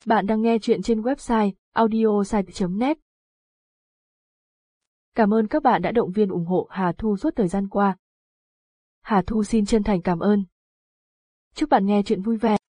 Bạn đang nghe chuyện trên website audiosite.net. Cảm ơn các bạn đã động viên ủng hộ Hà Thu suốt thời gian qua. Hà Thu xin chân thành cảm ơn. Chúc bạn nghe chuyện vui vẻ.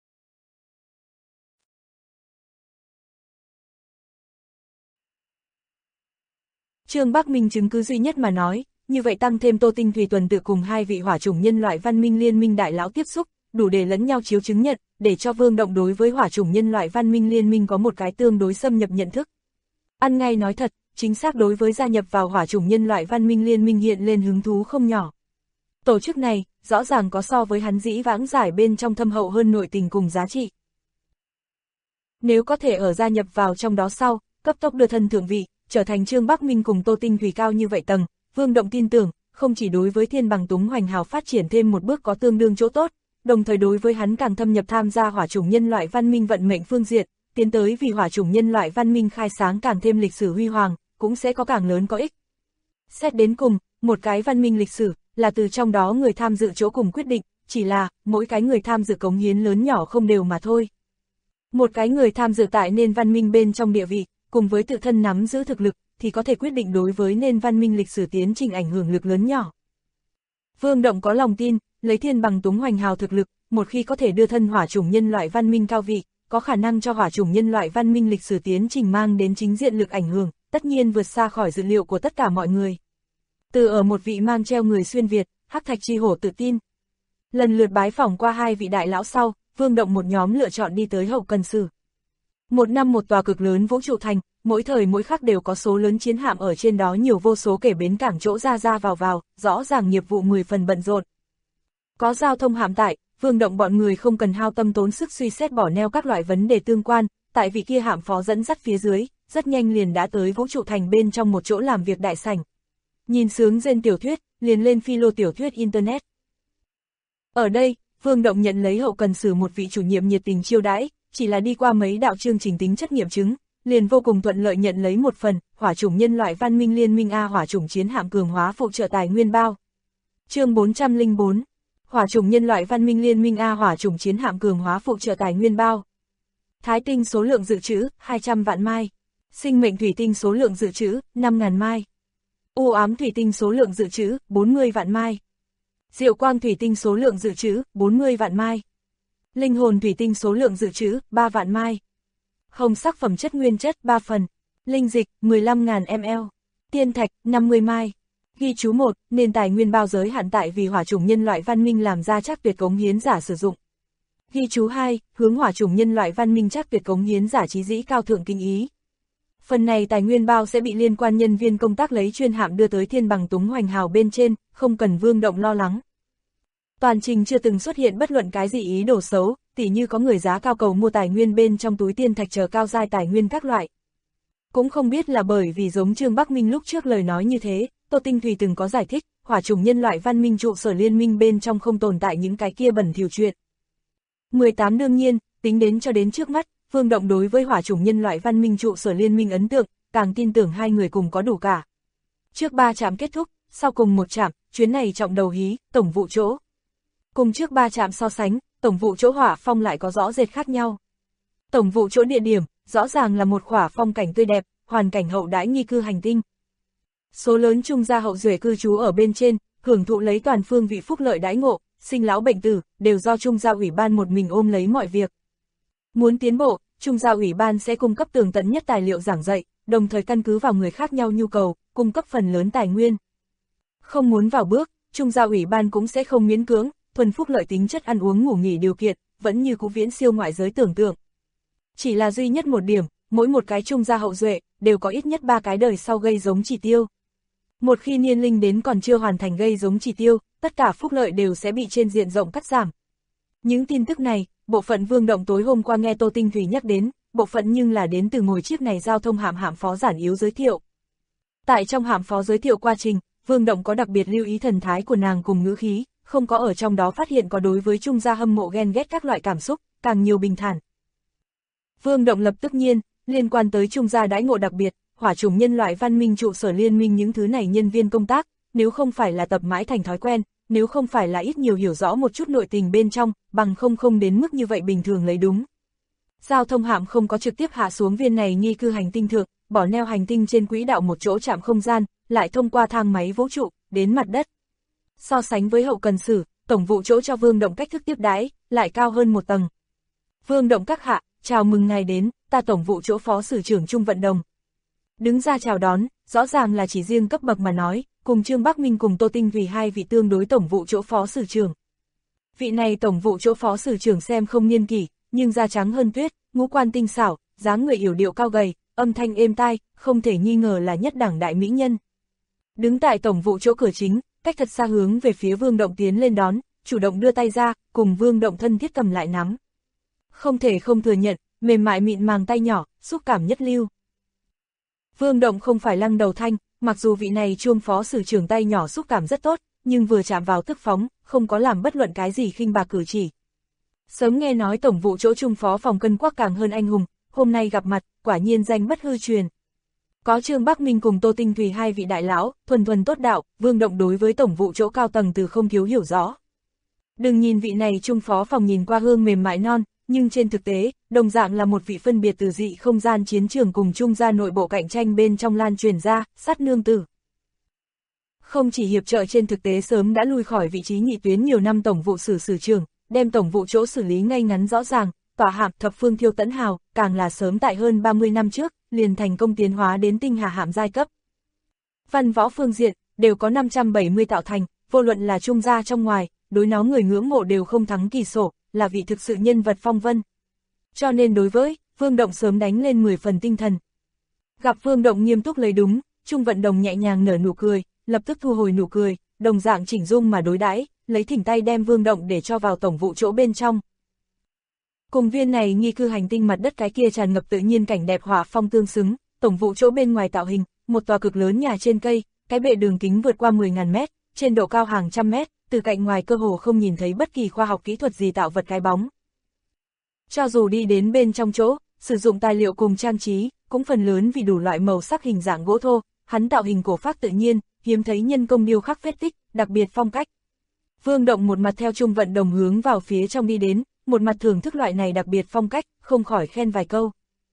Trương Bắc Minh chứng cứ duy nhất mà nói, như vậy tăng thêm Tô Tinh Thùy tuần tự cùng hai vị hỏa chủng nhân loại văn minh liên minh đại lão tiếp xúc, đủ để lẫn nhau chiếu chứng nhận, để cho Vương Động đối với hỏa chủng nhân loại văn minh liên minh có một cái tương đối xâm nhập nhận thức. Ăn ngay nói thật, chính xác đối với gia nhập vào hỏa chủng nhân loại văn minh liên minh hiện lên hứng thú không nhỏ. Tổ chức này, rõ ràng có so với hắn dĩ vãng giải bên trong thâm hậu hơn nội tình cùng giá trị. Nếu có thể ở gia nhập vào trong đó sau, cấp tốc đưa thân thượng vị, trở thành Trương Bắc Minh cùng Tô Tinh Thùy cao như vậy tầng, Vương Động tin tưởng, không chỉ đối với Thiên Bằng Túng Hoành Hào phát triển thêm một bước có tương đương chỗ tốt, đồng thời đối với hắn càng thâm nhập tham gia hỏa chủng nhân loại văn minh vận mệnh phương diện, tiến tới vì hỏa chủng nhân loại văn minh khai sáng càng thêm lịch sử huy hoàng, cũng sẽ có càng lớn có ích. Xét đến cùng, một cái văn minh lịch sử, là từ trong đó người tham dự chỗ cùng quyết định, chỉ là, mỗi cái người tham dự cống hiến lớn nhỏ không đều mà thôi. Một cái người tham dự tại nền văn minh bên trong địa vị, cùng với tự thân nắm giữ thực lực, thì có thể quyết định đối với nền văn minh lịch sử tiến trình ảnh hưởng lực lớn nhỏ. Vương Động có lòng tin, lấy Thiên Bằng Túng Hoành Hào thực lực, một khi có thể đưa thân hỏa chủng nhân loại văn minh cao vị, có khả năng cho hỏa chủng nhân loại văn minh lịch sử tiến trình mang đến chính diện lực ảnh hưởng, tất nhiên vượt xa khỏi dự liệu của tất cả mọi người. Từ ở một vị mang treo người xuyên Việt, Hắc Thạch Chi Hổ tự tin. Lần lượt bái phỏng qua hai vị đại lão sau, Vương Động một nhóm lựa chọn đi tới hậu cần sử. Một năm một tòa cực lớn vũ trụ thành, mỗi thời mỗi khắc đều có số lớn chiến hạm ở trên đó nhiều vô số kể bến cảng chỗ ra vào, rõ ràng nghiệp vụ 10 phần bận rộn. Có giao thông hạm tại, Vương Động bọn người không cần hao tâm tốn sức suy xét bỏ neo các loại vấn đề tương quan, tại vị kia hạm phó dẫn dắt phía dưới, rất nhanh liền đã tới vũ trụ thành bên trong một chỗ làm việc đại sảnh. Nhìn sướng rên tiểu thuyết, liền lên philo tiểu thuyết Internet. Ở đây, Vương Động nhận lấy hậu cần sử một vị chủ nhiệm nhiệt tình chiêu đãi, chỉ là đi qua mấy đạo chương trình tính chất nghiệm chứng, liền vô cùng thuận lợi nhận lấy một phần, hỏa chủng nhân loại văn minh liên minh A hỏa chủng chiến hạm cường hóa phụ trợ tài nguyên bao. Chương 404, hỏa chủng nhân loại văn minh liên minh A hỏa chủng chiến hạm cường hóa phụ trợ tài nguyên bao. Thái tinh số lượng dự trữ, 200 vạn mai. Sinh mệnh thủy tinh số lượng dự trữ, 5.000 mai. U ám thủy tinh số lượng dự trữ, 40 vạn mai. Diệu quang thủy tinh số lượng dự trữ, 40 vạn mai. Linh hồn thủy tinh số lượng dự trữ, 3 vạn mai. Hồng sắc phẩm chất nguyên chất, 3 phần. Linh dịch, 15.000 ml. Tiên thạch, 50 mai. Ghi chú 1, nền tài nguyên bao giới hạn tại vì hỏa chủng nhân loại văn minh làm ra chắc tuyệt cống hiến giả sử dụng. Ghi chú 2, hướng hỏa chủng nhân loại văn minh chắc tuyệt cống hiến giả trí dĩ cao thượng kinh ý. Phần này tài nguyên bao sẽ bị liên quan nhân viên công tác lấy chuyên hạm đưa tới Thiên Bằng Túng Hoành Hào bên trên, không cần Vương Động lo lắng. Toàn trình chưa từng xuất hiện bất luận cái gì ý đồ xấu, tỉ như có người giá cao cầu mua tài nguyên bên trong túi tiên thạch chờ cao giai tài nguyên các loại. Cũng không biết là bởi vì giống Trương Bắc Minh lúc trước lời nói như thế, Tô Tinh Thùy từng có giải thích, hỏa chủng nhân loại văn minh trụ sở liên minh bên trong không tồn tại những cái kia bẩn thỉu chuyện. 18 đương nhiên, tính đến cho đến trước mắt, Vương Động đối với hỏa chủng nhân loại văn minh trụ sở liên minh ấn tượng, càng tin tưởng hai người cùng có đủ cả. Trước 3 trạm kết thúc, sau cùng một trạm, chuyến này trọng đầu hí, tổng vụ chỗ. Cùng trước 3 trạm so sánh, tổng vụ chỗ hỏa phong lại có rõ rệt khác nhau. Tổng vụ chỗ địa điểm, rõ ràng là một khỏa phong cảnh tươi đẹp, hoàn cảnh hậu đãi nghi cư hành tinh. Số lớn trung gia hậu duệ cư trú ở bên trên, hưởng thụ lấy toàn phương vị phúc lợi đãi ngộ, sinh lão bệnh tử, đều do trung gia ủy ban một mình ôm lấy mọi việc. Muốn tiến bộ, trung gia ủy ban sẽ cung cấp tường tận nhất tài liệu giảng dạy, đồng thời căn cứ vào người khác nhau nhu cầu, cung cấp phần lớn tài nguyên. Không muốn vào bước, trung gia ủy ban cũng sẽ không miễn cưỡng, thuần phúc lợi tính chất ăn uống ngủ nghỉ điều kiện, vẫn như cũ viễn siêu ngoại giới tưởng tượng. Chỉ là duy nhất một điểm, mỗi một cái trung gia hậu duệ, đều có ít nhất 3 cái đời sau gây giống chỉ tiêu. Một khi niên linh đến còn chưa hoàn thành gây giống chỉ tiêu, tất cả phúc lợi đều sẽ bị trên diện rộng cắt giảm. Những tin tức này, bộ phận Vương Động tối hôm qua nghe Tô Tinh Thùy nhắc đến, bộ phận nhưng là đến từ ngồi chiếc này giao thông hạm phó giản yếu giới thiệu. Tại trong hạm phó giới thiệu quá trình, Vương Động có đặc biệt lưu ý thần thái của nàng cùng ngữ khí, không có ở trong đó phát hiện có đối với trung gia hâm mộ ghen ghét các loại cảm xúc, càng nhiều bình thản. Vương Động lập tức nhiên, liên quan tới trung gia đãi ngộ đặc biệt, hỏa chủng nhân loại văn minh trụ sở liên minh những thứ này nhân viên công tác, nếu không phải là tập mãi thành thói quen, nếu không phải là ít nhiều hiểu rõ một chút nội tình bên trong, bằng không đến mức như vậy bình thường lấy đúng. Giao thông hạm không có trực tiếp hạ xuống viên này nghi cư hành tinh thượng, bỏ neo hành tinh trên quỹ đạo một chỗ chạm không gian, lại thông qua thang máy vũ trụ, đến mặt đất. So sánh với hậu cần sử, tổng vụ chỗ cho Vương Động cách thức tiếp đãi, lại cao hơn một tầng. Vương Động các hạ, chào mừng ngài đến, ta tổng vụ chỗ phó sử trưởng Trung Vận Đồng. Đứng ra chào đón, rõ ràng là chỉ riêng cấp bậc mà nói, cùng Trương Bắc Minh cùng Tô Tinh Thủy hai vị tương đối tổng vụ chỗ phó sử trưởng. Vị này tổng vụ chỗ phó sử trưởng xem không niên kỷ, nhưng da trắng hơn tuyết, ngũ quan tinh xảo, dáng người yểu điệu cao gầy, âm thanh êm tai, không thể nghi ngờ là nhất đẳng đại mỹ nhân. Đứng tại tổng vụ chỗ cửa chính, cách thật xa hướng về phía Vương Động tiến lên đón, chủ động đưa tay ra, cùng Vương Động thân thiết cầm lại nắm. Không thể không thừa nhận, mềm mại mịn màng tay nhỏ, xúc cảm nhất lưu. Vương Động không phải lăng đầu thanh, mặc dù vị này Chuông phó sử trưởng tay nhỏ xúc cảm rất tốt, nhưng vừa chạm vào tức phóng, không có làm bất luận cái gì khinh bạc cử chỉ. Sớm nghe nói tổng vụ chỗ Trung phó phòng cân quắc càng hơn anh hùng, hôm nay gặp mặt, quả nhiên danh bất hư truyền. Có Trương Bắc Minh cùng Tô Tinh Thủy hai vị đại lão, thuần thuần tốt đạo, Vương Động đối với tổng vụ chỗ cao tầng từ không thiếu hiểu rõ. Đừng nhìn vị này Trung phó phòng nhìn qua hương mềm mại non, nhưng trên thực tế, đồng dạng là một vị phân biệt từ dị không gian chiến trường cùng Trung gia nội bộ cạnh tranh bên trong lan truyền ra, sát nương tử. Không chỉ hiệp trợ trên thực tế sớm đã lui khỏi vị trí nhị tuyến nhiều năm tổng vụ sử trưởng, đem tổng vụ chỗ xử lý ngay ngắn rõ ràng, tỏa hạm thập phương thiêu tẫn hào, càng là sớm tại hơn 30 năm trước, liền thành công tiến hóa đến tinh hà hạm giai cấp. Văn võ phương diện, đều có 570 tạo thành, vô luận là Trung gia trong ngoài, đối nó người ngưỡng mộ đều không thắng kỳ sổ, là vị thực sự nhân vật phong vân. Cho nên đối với, Vương Động sớm đánh lên 10 phần tinh thần. Gặp Vương Động nghiêm túc lấy đúng, Trung Vận Đồng nhẹ nhàng nở nụ cười, lập tức thu hồi nụ cười, đồng dạng chỉnh dung mà đối đãi, lấy thỉnh tay đem Vương Động để cho vào tổng vụ chỗ bên trong. Cùng viên này nghi cư hành tinh mặt đất cái kia tràn ngập tự nhiên cảnh đẹp hỏa phong tương xứng, tổng vụ chỗ bên ngoài tạo hình, một tòa cực lớn nhà trên cây, cái bệ đường kính vượt qua 10.000 mét, trên độ cao hàng trăm mét, từ cạnh ngoài cơ hồ không nhìn thấy bất kỳ khoa học kỹ thuật gì tạo vật cái bóng. Cho dù đi đến bên trong chỗ, sử dụng tài liệu cùng trang trí, cũng phần lớn vì đủ loại màu sắc hình dạng gỗ thô, hắn tạo hình cổ phác tự nhiên, hiếm thấy nhân công điêu khắc vết tích, đặc biệt phong cách. Vương Động một mặt theo Trung Vận Đồng hướng vào phía trong đi đến, một mặt thưởng thức loại này đặc biệt phong cách, không khỏi khen vài câu.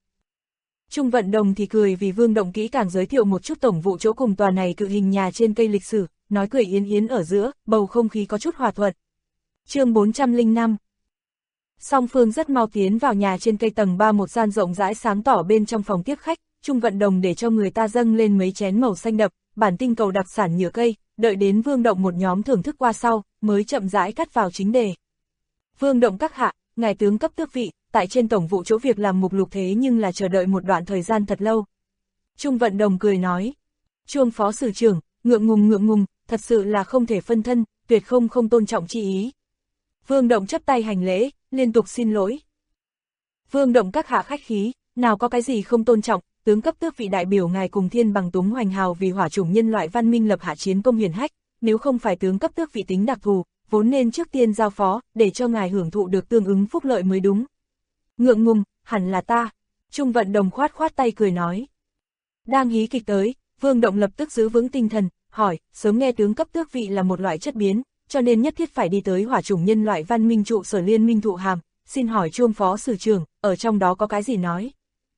Trung Vận Đồng thì cười vì Vương Động kỹ càng giới thiệu một chút tổng vụ chỗ cùng tòa này cự hình nhà trên cây lịch sử, nói cười yến yến ở giữa, bầu không khí có chút hòa thuận. Chương 405. Song phương rất mau tiến vào nhà trên cây tầng 3 một gian rộng rãi sáng tỏ bên trong phòng tiếp khách, Trung Vận Đồng để cho người ta dâng lên mấy chén màu xanh đậm, bản tinh cầu đặc sản nhựa cây, đợi đến Vương Động một nhóm thưởng thức qua sau, mới chậm rãi cắt vào chính đề. Vương Động các hạ, ngài tướng cấp tước vị, tại trên tổng vụ chỗ việc làm mục lục thế nhưng là chờ đợi một đoạn thời gian thật lâu. Trung Vận Đồng cười nói, Chuông phó sử trưởng, ngượng ngùng, thật sự là không thể phân thân, tuyệt không tôn trọng chi ý. Vương Động chắp tay hành lễ, liên tục xin lỗi. Vương Động các hạ khách khí, nào có cái gì không tôn trọng, tướng cấp tước vị đại biểu ngài cùng thiên bằng túng hoành hào vì hỏa chủng nhân loại văn minh lập hạ chiến công hiển hách, nếu không phải tướng cấp tước vị tính đặc thù, vốn nên trước tiên giao phó, để cho ngài hưởng thụ được tương ứng phúc lợi mới đúng. Ngượng ngùng, hẳn là ta. Trung Vận Đồng khoát tay cười nói. Đang hí kịch tới, Vương Động lập tức giữ vững tinh thần, hỏi, sớm nghe tướng cấp tước vị là một loại chất biến, cho nên nhất thiết phải đi tới hỏa chủng nhân loại văn minh trụ sở liên minh thụ hàm, xin hỏi Chuông phó sử trưởng, ở trong đó có cái gì nói?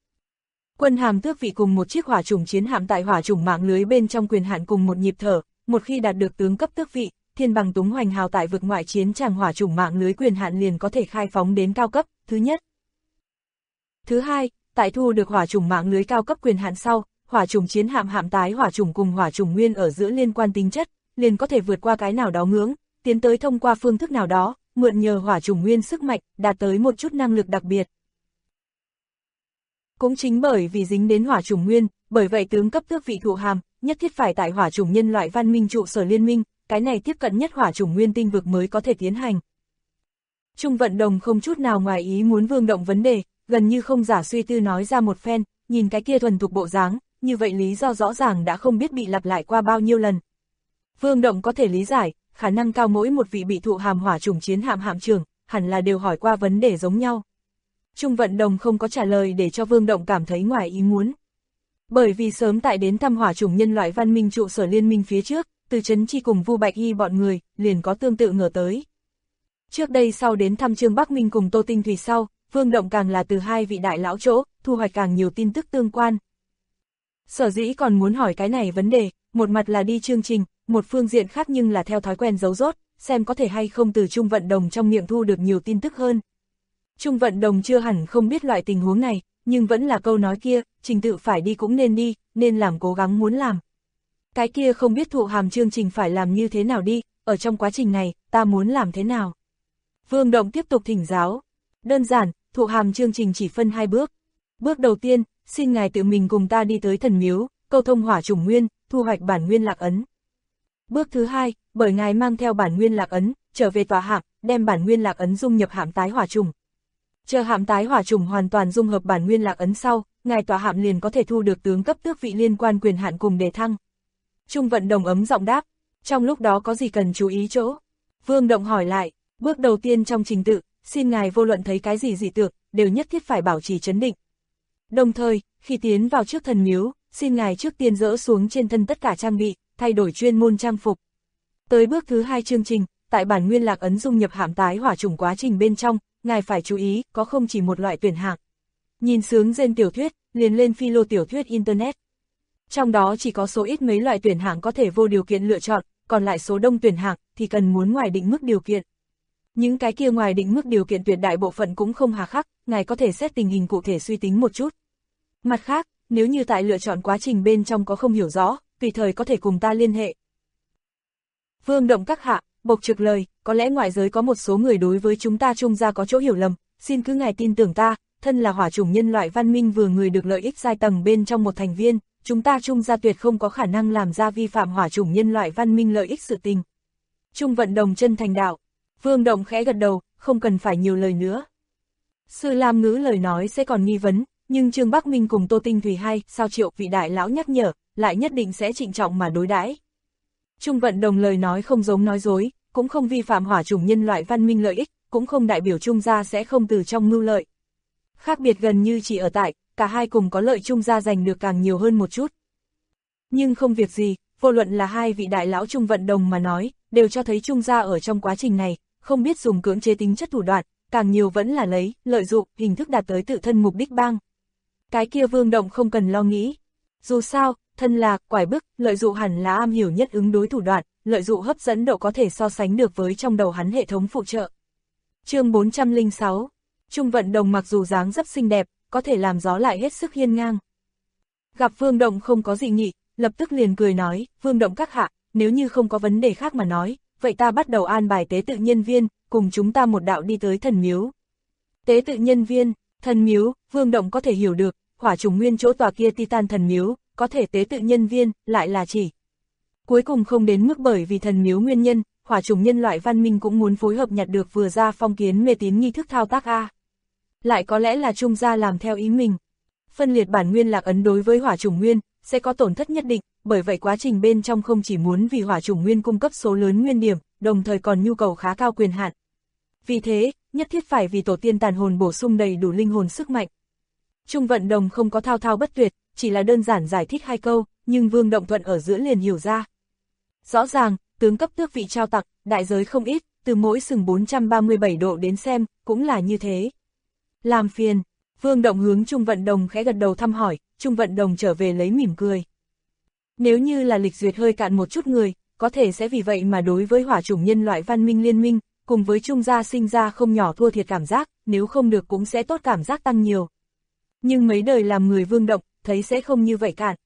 Quân hàm tước vị cùng một chiếc hỏa chủng chiến hạm tại hỏa chủng mạng lưới bên trong quyền hạn cùng một nhịp thở, một khi đạt được tướng cấp tước vị, thiên bằng túng hoành hào tại vực ngoại chiến tràng hỏa chủng mạng lưới quyền hạn liền có thể khai phóng đến cao cấp, thứ nhất. Thứ hai, tại thu được hỏa chủng mạng lưới cao cấp quyền hạn sau, hỏa chủng chiến hạm hạm tái hỏa chủng cùng hỏa chủng nguyên ở giữa liên quan tính chất, liền có thể vượt qua cái nào đó ngưỡng, tiến tới thông qua phương thức nào đó, mượn nhờ hỏa chủng nguyên sức mạnh, đạt tới một chút năng lực đặc biệt. Cũng chính bởi vì dính đến hỏa chủng nguyên, bởi vậy tướng cấp tước vị thụ hàm, nhất thiết phải tại hỏa chủng nhân loại văn minh trụ sở liên minh, cái này tiếp cận nhất hỏa chủng nguyên tinh vực mới có thể tiến hành. Trung Vận Đồng không chút nào ngoài ý muốn Vương Động vấn đề, gần như không giả suy tư nói ra một phen, nhìn cái kia thuần thục bộ dáng, như vậy lý do rõ ràng đã không biết bị lặp lại qua bao nhiêu lần. Vương Động có thể lý giải, khả năng cao mỗi một vị bị thụ hàm hỏa chủng chiến hạm hạm trưởng, hẳn là đều hỏi qua vấn đề giống nhau. Trung Vận Đồng không có trả lời để cho Vương Động cảm thấy ngoài ý muốn. Bởi vì sớm tại đến thăm hỏa chủng nhân loại văn minh trụ sở liên minh phía trước, Từ Chấn Chi cùng Vu Bạch Hy bọn người, liền có tương tự ngờ tới. Trước đây sau đến thăm Trương Bắc Minh cùng Tô Tinh Thủy sau, Vương Động càng là từ hai vị đại lão chỗ, thu hoạch càng nhiều tin tức tương quan. Sở dĩ còn muốn hỏi cái này vấn đề, một mặt là đi chương trình, một phương diện khác nhưng là theo thói quen giấu rốt, xem có thể hay không từ Trung Vận Đồng trong miệng thu được nhiều tin tức hơn. Trung Vận Đồng chưa hẳn không biết loại tình huống này, nhưng vẫn là câu nói kia, trình tự phải đi cũng nên đi, nên làm cố gắng muốn làm. Cái kia không biết thụ hàm chương trình phải làm như thế nào đi, ở trong quá trình này, ta muốn làm thế nào? Vương Động tiếp tục thỉnh giáo. Đơn giản, thụ hàm chương trình chỉ phân 2 bước. Bước đầu tiên, xin ngài tự mình cùng ta đi tới thần miếu, câu thông hỏa trùng nguyên, thu hoạch bản nguyên lạc ấn. Bước thứ 2, bởi ngài mang theo bản nguyên lạc ấn, trở về tòa hạm, đem bản nguyên lạc ấn dung nhập hạm tái hỏa trùng. Chờ hạm tái hỏa trùng hoàn toàn dung hợp bản nguyên lạc ấn sau, ngài tòa hạm liền có thể thu được tướng cấp tước vị liên quan quyền hạn cùng đề thăng. Trung Vận Đồng ấm giọng đáp, trong lúc đó có gì cần chú ý chỗ? Vương Động hỏi lại, bước đầu tiên trong trình tự, xin ngài vô luận thấy cái gì dị tượng, đều nhất thiết phải bảo trì trấn định. Đồng thời, khi tiến vào trước thần miếu, xin ngài trước tiên dỡ xuống trên thân tất cả trang bị, thay đổi chuyên môn trang phục. Tới bước thứ 2 chương trình, tại bản nguyên lạc ấn dung nhập hạm tái hỏa trùng quá trình bên trong, ngài phải chú ý, có không chỉ một loại tuyển hạng. Nhìn sướng gen tiểu thuyết, liền lên philo tiểu thuyết Internet. Trong đó chỉ có số ít mấy loại tuyển hạng có thể vô điều kiện lựa chọn, còn lại số đông tuyển hạng thì cần muốn ngoài định mức điều kiện. Những cái kia ngoài định mức điều kiện tuyệt đại bộ phận cũng không hà khắc, ngài có thể xét tình hình cụ thể suy tính một chút. Mặt khác, nếu như tại lựa chọn quá trình bên trong có không hiểu rõ, tùy thời có thể cùng ta liên hệ. Vương Động các hạ, bộc trực lời, có lẽ ngoại giới có một số người đối với chúng ta Trung gia có chỗ hiểu lầm, xin cứ ngài tin tưởng ta, thân là hỏa chủng nhân loại văn minh vừa người được lợi ích giai tầng bên trong một thành viên, chúng ta Trung gia tuyệt không có khả năng làm ra vi phạm hỏa chủng nhân loại văn minh lợi ích sự tình. Trung Vận Đồng chân thành đạo. Vương Động khẽ gật đầu, không cần phải nhiều lời nữa. Sư Lam Ngữ lời nói sẽ còn nghi vấn, nhưng Trương Bắc Minh cùng Tô Tinh Thủy hai sao Triệu vị đại lão nhắc nhở, lại nhất định sẽ trịnh trọng mà đối đãi. Trung Vận Đồng lời nói không giống nói dối, cũng không vi phạm hỏa chủng nhân loại văn minh lợi ích, cũng không đại biểu Trung gia sẽ không từ trong mưu lợi. Khác biệt gần như chỉ ở tại, cả hai cùng có lợi Trung gia giành được càng nhiều hơn một chút. Nhưng không việc gì, vô luận là hai vị đại lão Trung Vận Đồng mà nói, đều cho thấy Trung gia ở trong quá trình này, không biết dùng cưỡng chế tính chất thủ đoạn, càng nhiều vẫn là lấy, lợi dụng, hình thức đạt tới tự thân mục đích bang. Cái kia Vương Động không cần lo nghĩ. Dù sao, thân là, quải bức, lợi dụng hẳn là am hiểu nhất ứng đối thủ đoạn, lợi dụng hấp dẫn độ có thể so sánh được với trong đầu hắn hệ thống phụ trợ. Chương 406. Trung Vận Đồng mặc dù dáng dấp xinh đẹp, có thể làm gió lại hết sức hiên ngang. Gặp Vương Động không có gì nghị, lập tức liền cười nói, Vương Động các hạ, nếu như không có vấn đề khác mà nói, vậy ta bắt đầu an bài tế tự nhân viên, cùng chúng ta một đạo đi tới thần miếu. Tế tự nhân viên, thần miếu, Vương Động có thể hiểu được, hỏa trùng nguyên chỗ tòa kia Titan thần miếu, có thể tế tự nhân viên, lại là chỉ. Cuối cùng không đến mức bởi vì thần miếu nguyên nhân, hỏa trùng nhân loại văn minh cũng muốn phối hợp nhặt được vừa ra phong kiến mê tín nghi thức thao tác A. Lại có lẽ là Trung gia làm theo ý mình. Phân liệt bản nguyên lạc ấn đối với hỏa trùng nguyên, sẽ có tổn thất nhất định, bởi vậy quá trình bên trong không chỉ muốn vì hỏa trùng nguyên cung cấp số lớn nguyên điểm, đồng thời còn nhu cầu khá cao quyền hạn. Vì thế, nhất thiết phải vì tổ tiên tàn hồn bổ sung đầy đủ linh hồn sức mạnh. Trung Vận Đồng không có thao thao bất tuyệt, chỉ là đơn giản giải thích 2 câu, nhưng Vương Động Thuận ở giữa liền hiểu ra. Rõ ràng, tướng cấp tước vị trao tặng, đại giới không ít, từ mỗi sừng 437 độ đến xem, cũng là như thế. Làm phiền, Vương Động hướng Trung Vận Đồng khẽ gật đầu thăm hỏi, Trung Vận Đồng trở về lấy mỉm cười. Nếu như là lịch duyệt hơi cạn một chút người, có thể sẽ vì vậy mà đối với hỏa chủng nhân loại văn minh liên minh, cùng với Trung gia sinh ra không nhỏ thua thiệt cảm giác, nếu không được cũng sẽ tốt cảm giác tăng nhiều. Nhưng mấy đời làm người Vương Động, thấy sẽ không như vậy cạn.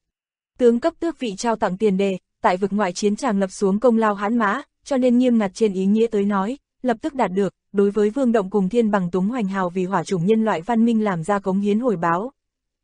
Tướng cấp tước vị trao tặng tiền đề, tại vực ngoại chiến tràng lập xuống công lao hãn mã, cho nên nghiêm ngặt trên ý nghĩa tới nói, lập tức đạt được, đối với Vương Động cùng Thiên Bằng Túng Hoành Hào vì hỏa chủng nhân loại văn minh làm ra cống hiến hồi báo.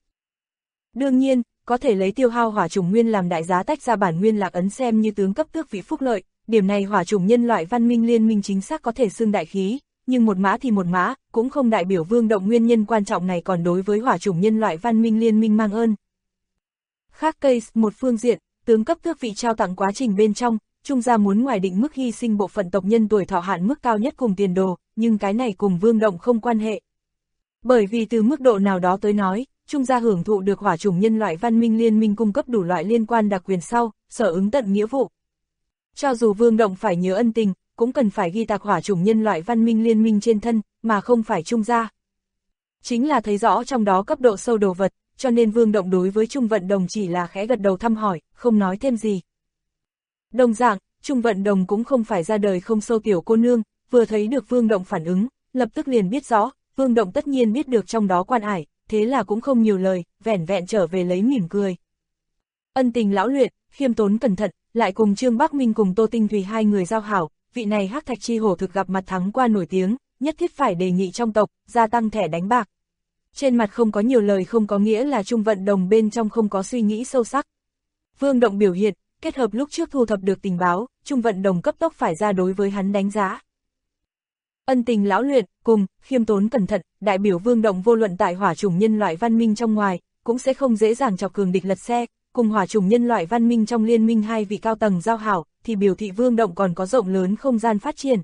Đương nhiên, có thể lấy tiêu hao hỏa chủng nguyên làm đại giá tách ra bản nguyên lạc ấn xem như tướng cấp tước vị phúc lợi, điểm này hỏa chủng nhân loại văn minh liên minh chính xác có thể xưng đại khí, nhưng một mã thì một mã, cũng không đại biểu Vương Động nguyên nhân quan trọng này còn đối với hỏa chủng nhân loại văn minh liên minh mang ơn. Khác case, một phương diện, tướng cấp tước vị trao tặng quá trình bên trong, Trung gia muốn ngoài định mức hy sinh bộ phận tộc nhân tuổi thọ hạn mức cao nhất cùng tiền đồ, nhưng cái này cùng Vương Động không quan hệ. Bởi vì từ mức độ nào đó tới nói, Trung gia hưởng thụ được hỏa chủng nhân loại văn minh liên minh cung cấp đủ loại liên quan đặc quyền sau, sở ứng tận nghĩa vụ. Cho dù Vương Động phải nhớ ân tình, cũng cần phải ghi tạc hỏa chủng nhân loại văn minh liên minh trên thân, mà không phải Trung gia. chính là thấy rõ trong đó cấp độ sâu đồ vật, cho nên Vương Động đối với Trung Vận Đồng chỉ là khẽ gật đầu thăm hỏi, không nói thêm gì. Đồng dạng, Trung Vận Đồng cũng không phải ra đời không sâu tiểu cô nương, vừa thấy được Vương Động phản ứng, lập tức liền biết rõ, Vương Động tất nhiên biết được trong đó quan ải, thế là cũng không nhiều lời, vẻn vẹn trở về lấy mỉm cười. Ân tình lão luyện, khiêm tốn cẩn thận, lại cùng Trương Bắc Minh cùng Tô Tinh Thủy hai người giao hảo, vị này Hắc Thạch Chi Hổ thực gặp mặt thắng qua nổi tiếng, nhất thiết phải đề nghị trong tộc, gia tăng thẻ đánh bạc. Trên mặt không có nhiều lời không có nghĩa là Trung Vận Đồng bên trong không có suy nghĩ sâu sắc. Vương Động biểu hiện, kết hợp lúc trước thu thập được tình báo, Trung Vận Đồng cấp tốc phải ra đối với hắn đánh giá. Ân tình lão luyện, cùng, khiêm tốn cẩn thận, đại biểu Vương Động vô luận tại hỏa chủng nhân loại văn minh trong ngoài, cũng sẽ không dễ dàng chọc cường địch lật xe, cùng hỏa chủng nhân loại văn minh trong liên minh hai vị cao tầng giao hảo, thì biểu thị Vương Động còn có rộng lớn không gian phát triển.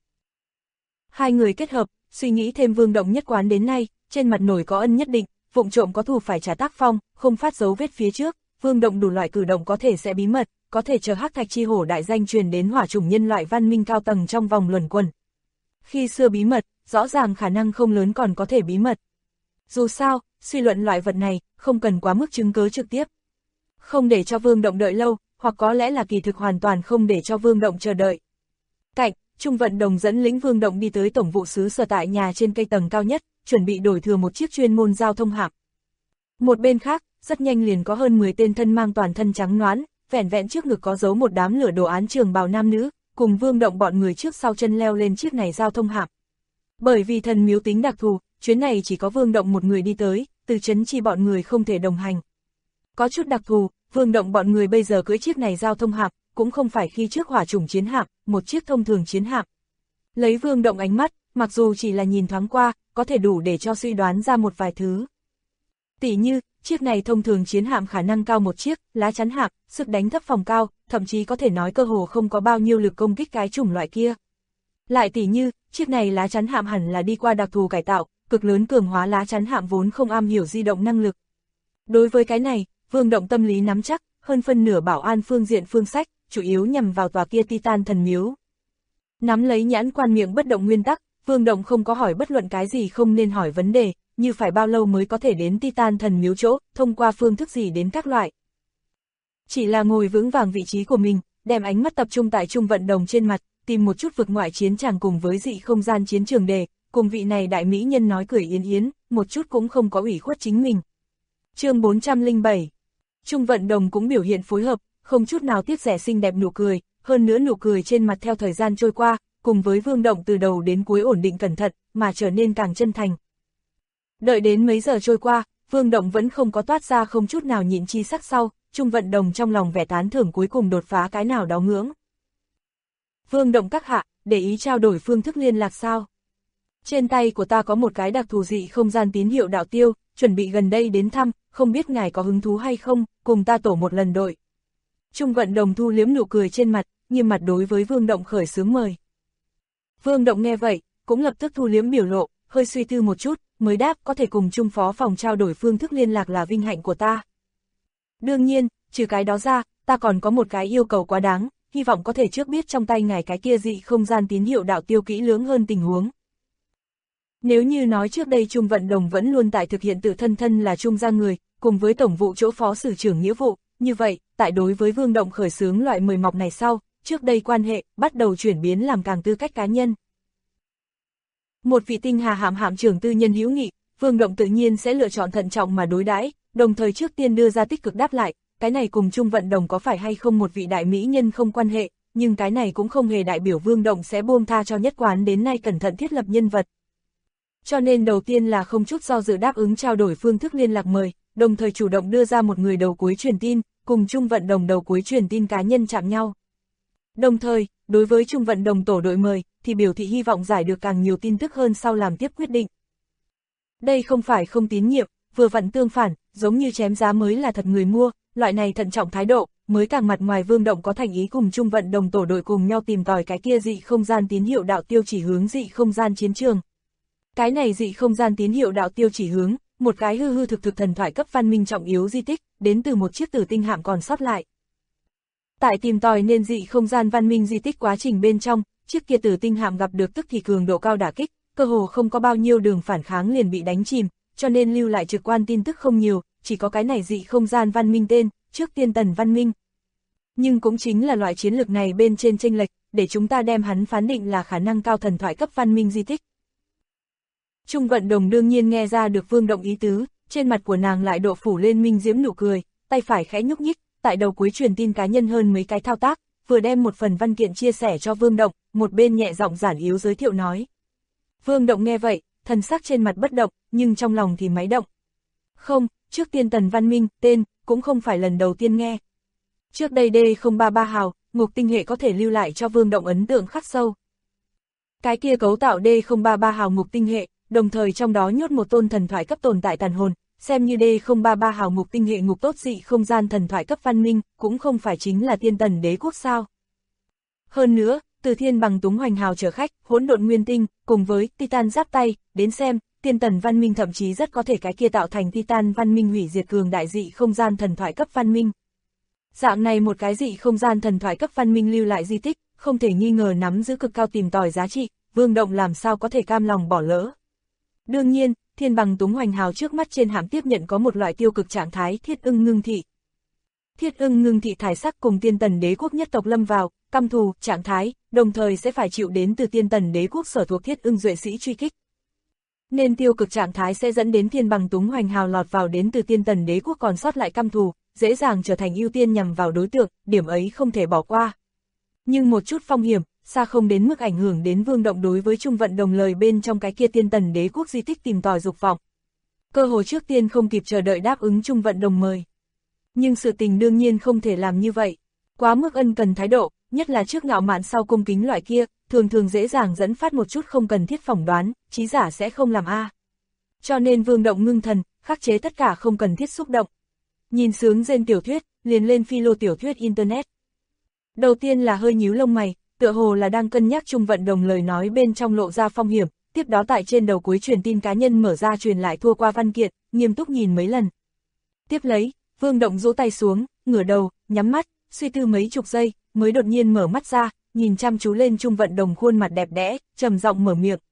Hai người kết hợp, suy nghĩ thêm Vương Động nhất quán đến nay, trên mặt nổi có ân nhất định, vụng trộm có thù phải trả tác phong, không phát dấu vết phía trước, Vương Động đủ loại cử động có thể sẽ bí mật, có thể chờ Hắc Thạch Chi Hổ đại danh truyền đến hỏa chủng nhân loại văn minh cao tầng trong vòng luẩn quẩn. Khi xưa bí mật, rõ ràng khả năng không lớn còn có thể bí mật. Dù sao, suy luận loại vật này, không cần quá mức chứng cứ trực tiếp. Không để cho Vương Động đợi lâu, hoặc có lẽ là kỳ thực hoàn toàn không để cho Vương Động chờ đợi. Cạnh, Trung Vận Đồng dẫn lĩnh Vương Động đi tới tổng vụ sứ sở tại nhà trên cây tầng cao nhất, chuẩn bị đổi thừa một chiếc chuyên môn giao thông hạm. Một bên khác, rất nhanh liền có hơn 10 tên thân mang toàn thân trắng nõn, vẻn vẹn trước ngực có dấu một đám lửa đồ án trường bào nam nữ, cùng Vương Động bọn người trước sau chân leo lên chiếc này giao thông hạm. Bởi vì thần miếu tính đặc thù, chuyến này chỉ có Vương Động một người đi tới, từ trấn chi bọn người không thể đồng hành. Có chút đặc thù, Vương Động bọn người bây giờ cưỡi chiếc này giao thông hạm, cũng không phải khi trước hỏa chủng chiến hạm, một chiếc thông thường chiến hạm. Lấy Vương Động ánh mắt, mặc dù chỉ là nhìn thoáng qua, có thể đủ để cho suy đoán ra một vài thứ. Tỉ như, chiếc này thông thường chiến hạm khả năng cao một chiếc, lá chắn hạm, sức đánh thấp phòng cao, thậm chí có thể nói cơ hồ không có bao nhiêu lực công kích cái chủng loại kia. Lại tỉ như, chiếc này lá chắn hạm hẳn là đi qua đặc thù cải tạo, cực lớn cường hóa lá chắn hạm vốn không am hiểu di động năng lực. Đối với cái này, Vương Động tâm lý nắm chắc, hơn phân nửa bảo an phương diện phương sách, chủ yếu nhằm vào tòa kia Titan thần miếu. Nắm lấy nhãn quan miệng bất động nguyên tắc, Vương Động không có hỏi bất luận cái gì không nên hỏi vấn đề, như phải bao lâu mới có thể đến Titan thần miếu chỗ, thông qua phương thức gì đến các loại. Chỉ là ngồi vững vàng vị trí của mình, đem ánh mắt tập trung tại Trung Vận Đồng trên mặt, tìm một chút vực ngoại chiến tràng cùng với dị không gian chiến trường đề, cùng vị này đại mỹ nhân nói cười yến yến, một chút cũng không có ủy khuất chính mình. Chương 407. Trung Vận Đồng cũng biểu hiện phối hợp, không chút nào tiếc rẻ xinh đẹp nụ cười, hơn nữa nụ cười trên mặt theo thời gian trôi qua, cùng với Vương Động từ đầu đến cuối ổn định cẩn thận, mà trở nên càng chân thành. Đợi đến mấy giờ trôi qua, Vương Động vẫn không có toát ra không chút nào nhịn chi sắc sau, Trung Vận Đồng trong lòng vẻ tán thưởng cuối cùng đột phá cái nào đó ngưỡng. Vương Động các hạ, để ý trao đổi phương thức liên lạc sao? Trên tay của ta có một cái đặc thù dị không gian tín hiệu đạo tiêu, chuẩn bị gần đây đến thăm, không biết ngài có hứng thú hay không, cùng ta tổ một lần đội. Trung Vận Đồng thu liếm nụ cười trên mặt, nghiêm mặt đối với Vương Động khởi xướng mời. Vương Động nghe vậy, cũng lập tức thu liếm biểu lộ, hơi suy tư một chút, mới đáp có thể cùng Trung phó phòng trao đổi phương thức liên lạc là vinh hạnh của ta. Đương nhiên, trừ cái đó ra, ta còn có một cái yêu cầu quá đáng, hy vọng có thể trước biết trong tay ngài cái kia dị không gian tín hiệu đạo tiêu kỹ lưỡng hơn tình huống. Nếu như nói trước đây Trung Vận Đồng vẫn luôn tại thực hiện tự thân là Trung gia người, cùng với tổng vụ chỗ phó sử trưởng nghĩa vụ, như vậy, tại đối với Vương Động khởi xướng loại mời mọc này sau, trước đây quan hệ, bắt đầu chuyển biến làm càng tư cách cá nhân. Một vị tinh hà hạm trưởng tư nhân hữu nghị, Vương Động tự nhiên sẽ lựa chọn thận trọng mà đối đãi, đồng thời trước tiên đưa ra tích cực đáp lại, cái này cùng Trung Vận Đồng có phải hay không một vị đại mỹ nhân không quan hệ, nhưng cái này cũng không hề đại biểu Vương Động sẽ buông tha cho nhất quán đến nay cẩn thận thiết lập nhân vật. Cho nên đầu tiên là không chút do dự đáp ứng trao đổi phương thức liên lạc mời, đồng thời chủ động đưa ra một người đầu cuối truyền tin, cùng Trung Vận Đồng đầu cuối truyền tin cá nhân chạm nhau. Đồng thời, đối với Trung Vận Đồng tổ đội mời, thì biểu thị hy vọng giải được càng nhiều tin tức hơn sau làm tiếp quyết định. Đây không phải không tín nhiệm, vừa vặn tương phản, giống như chém giá mới là thật người mua, loại này thận trọng thái độ, mới càng mặt ngoài Vương Động có thành ý cùng Trung Vận Đồng tổ đội cùng nhau tìm tòi cái kia dị không gian tín hiệu đạo tiêu chỉ hướng dị không gian chiến trường. Cái này dị không gian tín hiệu đạo tiêu chỉ hướng, một cái hư thực thần thoại cấp văn minh trọng yếu di tích, đến từ một chiếc tử tinh hạm còn sót lại. Tại tìm tòi nên dị không gian văn minh di tích quá trình bên trong, chiếc kia tử tinh hạm gặp được tức thì cường độ cao đả kích, cơ hồ không có bao nhiêu đường phản kháng liền bị đánh chìm, cho nên lưu lại trực quan tin tức không nhiều, chỉ có cái này dị không gian văn minh tên, trước Tiên Tần văn minh. Nhưng cũng chính là loại chiến lược này bên trên chênh lệch, để chúng ta đem hắn phán định là khả năng cao thần thoại cấp văn minh di tích. Trung Vận Đồng đương nhiên nghe ra được Vương Động ý tứ, trên mặt của nàng lại độ phủ lên minh diễm nụ cười, tay phải khẽ nhúc nhích, tại đầu cuối truyền tin cá nhân hơn mấy cái thao tác, vừa đem một phần văn kiện chia sẻ cho Vương Động, một bên nhẹ giọng giản yếu giới thiệu nói. Vương Động nghe vậy, thần sắc trên mặt bất động, nhưng trong lòng thì máy động. Không, trước Tiên Tần văn minh, tên, cũng không phải lần đầu tiên nghe. Trước đây D033 hào, ngục tinh hệ có thể lưu lại cho Vương Động ấn tượng khắc sâu. Cái kia cấu tạo D033 hào ngục tinh hệ, đồng thời trong đó nhốt một tôn thần thoại cấp tồn tại tàn hồn, xem như D033 hào ngục tinh hệ ngục tốt dị không gian thần thoại cấp văn minh, cũng không phải chính là Tiên Tần đế quốc sao. Hơn nữa, từ thiên bằng túng hoành hào chở khách, hỗn độn nguyên tinh, cùng với Titan giáp tay, đến xem, Tiên Tần văn minh thậm chí rất có thể cái kia tạo thành Titan văn minh hủy diệt cường đại dị không gian thần thoại cấp văn minh. Dạng này một cái dị không gian thần thoại cấp văn minh lưu lại di tích, không thể nghi ngờ nắm giữ cực cao tìm tòi giá trị, Vương Động làm sao có thể cam lòng bỏ lỡ. Đương nhiên, thiên bằng túng hoành hào trước mắt trên hạm tiếp nhận có một loại tiêu cực trạng thái thiết ưng ngưng thị. Thiết ưng ngưng thị thải sắc cùng Tiên Tần đế quốc nhất tộc lâm vào, căm thù, trạng thái, đồng thời sẽ phải chịu đến từ Tiên Tần đế quốc sở thuộc thiết ưng duệ sĩ truy kích. Nên tiêu cực trạng thái sẽ dẫn đến thiên bằng túng hoành hào lọt vào đến từ Tiên Tần đế quốc còn sót lại căm thù, dễ dàng trở thành ưu tiên nhằm vào đối tượng, điểm ấy không thể bỏ qua. Nhưng một chút phong hiểm, xa không đến mức ảnh hưởng đến Vương Động đối với Trung Vận Đồng lời bên trong cái kia Tiên Tần đế quốc di tích tìm tòi dục vọng. Cơ hội trước tiên không kịp chờ đợi đáp ứng Trung Vận Đồng mời. Nhưng sự tình đương nhiên không thể làm như vậy. Quá mức ân cần thái độ, nhất là trước ngạo mạn sau cung kính loại kia, thường thường dễ dàng dẫn phát một chút không cần thiết phỏng đoán, trí giả sẽ không làm a. Cho nên Vương Động ngưng thần, khắc chế tất cả không cần thiết xúc động. Nhìn sướng rên tiểu thuyết, liền lên philo tiểu thuyết internet. Đầu tiên là hơi nhíu lông mày, tựa hồ là đang cân nhắc Trung Vận Đồng lời nói bên trong lộ ra phong hiểm, tiếp đó tại trên đầu cuối truyền tin cá nhân mở ra truyền lại thua qua văn kiện, nghiêm túc nhìn mấy lần. Tiếp lấy, Vương Động rũ tay xuống, ngửa đầu, nhắm mắt, suy tư mấy chục giây, mới đột nhiên mở mắt ra, nhìn chăm chú lên Trung Vận Đồng khuôn mặt đẹp đẽ, trầm giọng mở miệng.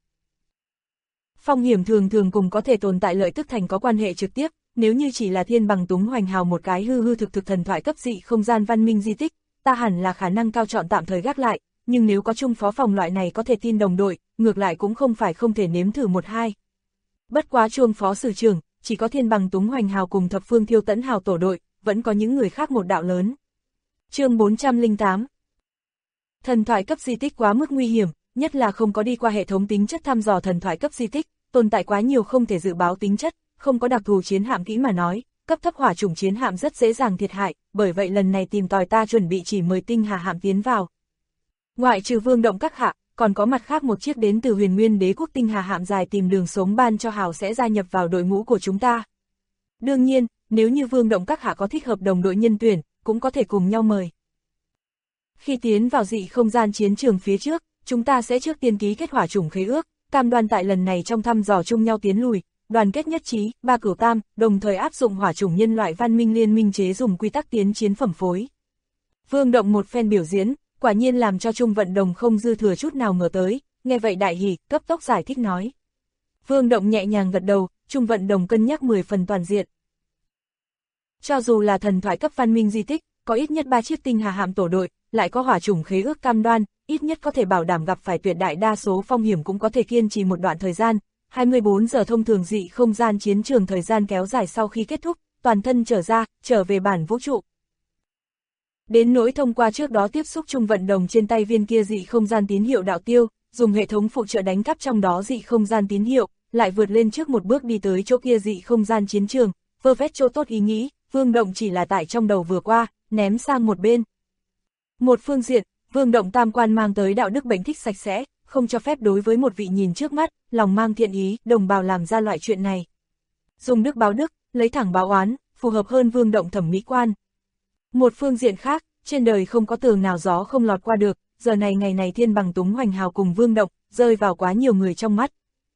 Phong hiểm thường thường cùng có thể tồn tại lợi tức thành có quan hệ trực tiếp, nếu như chỉ là thiên bằng túng hoành hào một cái hư hư thực thực thần thoại cấp dị không gian văn minh di tích, ta hẳn là khả năng cao chọn tạm thời gác lại, nhưng nếu có Trung phó phòng loại này có thể tin đồng đội, ngược lại cũng không phải không thể nếm thử một hai. Bất quá Trung phó sử trưởng, chỉ có thiên bằng túng hoành hào cùng thập phương thiêu tẫn hào tổ đội, vẫn có những người khác một đạo lớn. Chương 408. Thần thoại cấp di tích quá mức nguy hiểm, nhất là không có đi qua hệ thống tính chất thăm dò thần thoại cấp di tích, tồn tại quá nhiều không thể dự báo tính chất, không có đặc thù chiến hạm kỹ mà nói, cấp thấp hỏa chủng chiến hạm rất dễ dàng thiệt hại, bởi vậy lần này tìm tòi ta chuẩn bị chỉ mời tinh hà hạm tiến vào. Ngoại trừ Vương Động các hạ, còn có mặt khác một chiếc đến từ Huyền Nguyên đế quốc tinh hà hạm dài tìm đường sống ban cho hào sẽ gia nhập vào đội ngũ của chúng ta. Đương nhiên, nếu như Vương Động các hạ có thích hợp đồng đội nhân tuyển, cũng có thể cùng nhau mời. Khi tiến vào dị không gian chiến trường phía trước, chúng ta sẽ trước tiên ký kết hỏa chủng khế ước, cam đoan tại lần này trong thăm dò chung nhau tiến lùi, đoàn kết nhất trí, ba cửu tam, đồng thời áp dụng hỏa chủng nhân loại văn minh liên minh chế dùng quy tắc tiến chiến phẩm phối. Vương Động một phen biểu diễn, quả nhiên làm cho Trung Vận Đồng không dư thừa chút nào ngờ tới, nghe vậy đại hỉ, cấp tốc giải thích nói. Vương Động nhẹ nhàng gật đầu, Trung Vận Đồng cân nhắc 10 phần toàn diện. Cho dù là thần thoại cấp văn minh di tích, có ít nhất 3 chiếc tinh hà hạm tổ đội, lại có hỏa chủng khế ước cam đoan, ít nhất có thể bảo đảm gặp phải tuyệt đại đa số phong hiểm cũng có thể kiên trì một đoạn thời gian. 24 giờ thông thường dị không gian chiến trường thời gian kéo dài sau khi kết thúc, toàn thân trở về bản vũ trụ. Đến nỗi thông qua trước đó tiếp xúc Trung Vận Đồng trên tay viên kia dị không gian tín hiệu đạo tiêu, dùng hệ thống phụ trợ đánh cắp trong đó dị không gian tín hiệu, lại vượt lên trước một bước đi tới chỗ kia dị không gian chiến trường, vơ vét chỗ tốt ý nghĩ, Vương Động chỉ là tại trong đầu vừa qua, ném sang một bên. Một phương diện, Vương Động tam quan mang tới đạo đức bệnh thích sạch sẽ, không cho phép đối với một vị nhìn trước mắt, lòng mang thiện ý, đồng bào làm ra loại chuyện này. Dùng đức báo đức, lấy thẳng báo oán, phù hợp hơn Vương Động thẩm mỹ quan. Một phương diện khác, trên đời không có tường nào gió không lọt qua được, giờ này ngày này thiên bằng túng hoành hào cùng Vương Động, rơi vào quá nhiều người trong mắt.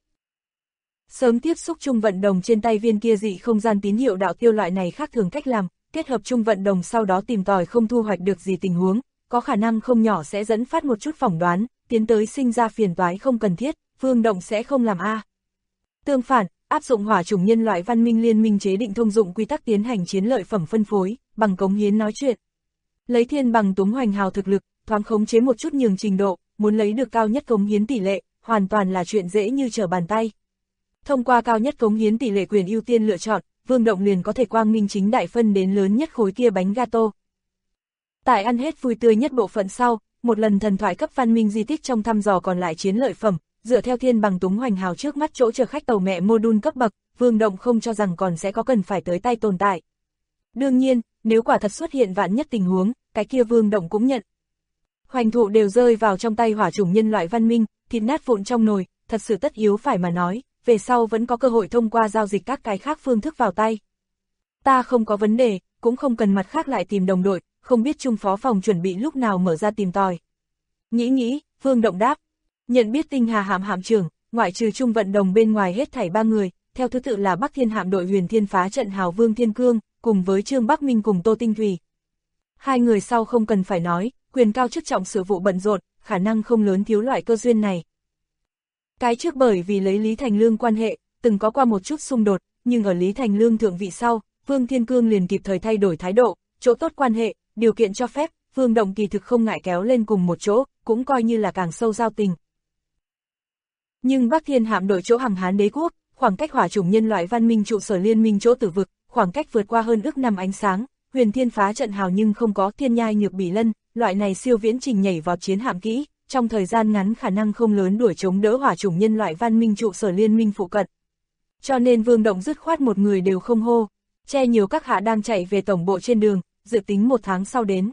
Sớm tiếp xúc Trung Vận Đồng trên tay viên kia dị không gian tín hiệu đạo tiêu loại này khác thường cách làm, kết hợp Trung Vận Đồng sau đó tìm tòi không thu hoạch được gì tình huống, có khả năng không nhỏ sẽ dẫn phát một chút phỏng đoán, tiến tới sinh ra phiền toái không cần thiết, Vương Động sẽ không làm a. Tương phản, áp dụng hỏa chủng nhân loại văn minh liên minh chế định thông dụng quy tắc tiến hành chiến lợi phẩm phân phối, bằng cống hiến nói chuyện. Lấy thiên bằng Tuống Hoành Hào thực lực, thoáng khống chế một chút nhường trình độ, muốn lấy được cao nhất cống hiến tỷ lệ, hoàn toàn là chuyện dễ như trở bàn tay. Thông qua cao nhất cống hiến tỷ lệ quyền ưu tiên lựa chọn, Vương Động liền có thể quang minh chính đại phân đến lớn nhất khối kia bánh gato. Tại ăn hết vui tươi nhất bộ phận sau, một lần thần thoại cấp văn minh di tích trong thăm dò còn lại chiến lợi phẩm, dựa theo thiên bằng Tuống Hoành Hào trước mắt chỗ chờ khách tàu mẹ module cấp bậc, Vương Động không cho rằng còn sẽ có cần phải tới tay tồn tại. Đương nhiên, nếu quả thật xuất hiện vạn nhất tình huống, cái kia Vương Động cũng nhận. Hoành thụ đều rơi vào trong tay hỏa chủng nhân loại văn minh, thịt nát vụn trong nồi, thật sự tất yếu phải mà nói, về sau vẫn có cơ hội thông qua giao dịch các cái khác phương thức vào tay. Ta không có vấn đề, cũng không cần mặt khác lại tìm đồng đội, không biết Trung phó phòng chuẩn bị lúc nào mở ra tìm tòi. Nghĩ, Vương Động đáp, nhận biết tinh hà hạm hạm trưởng, ngoại trừ Trung Vận Đồng bên ngoài hết thảy 3 người, theo thứ tự là Bắc Thiên hạm đội Huyền Thiên phá trận hào Vương Thiên Cương, cùng với Trương Bắc Minh cùng Tô Tinh Thủy. Hai người sau không cần phải nói, quyền cao chức trọng sự vụ bận rộn, khả năng không lớn thiếu loại cơ duyên này. Cái trước bởi vì lấy Lý Thành Lương quan hệ, từng có qua một chút xung đột, nhưng ở Lý Thành Lương thượng vị sau, Vương Thiên Cương liền kịp thời thay đổi thái độ, chỗ tốt quan hệ, điều kiện cho phép, Vương Động kỳ thực không ngại kéo lên cùng một chỗ, cũng coi như là càng sâu giao tình. Nhưng Bắc Thiên hạm đội chỗ Hằng Hán Đế quốc, khoảng cách hỏa chủng nhân loại văn minh trụ sở liên minh chỗ Tử Vực, khoảng cách vượt qua hơn ước năm ánh sáng, Huyền Thiên phá trận hào nhưng không có Thiên Nhai Nhược Bỉ Lân, loại này siêu viễn trình nhảy vào chiến hạm kỹ, trong thời gian ngắn khả năng không lớn đuổi chống đỡ hỏa chủng nhân loại văn minh trụ sở liên minh phụ cận. Cho nên Vương Động dứt khoát một người đều không hô, che nhiều các hạ đang chạy về tổng bộ trên đường, dự tính 1 tháng sau đến.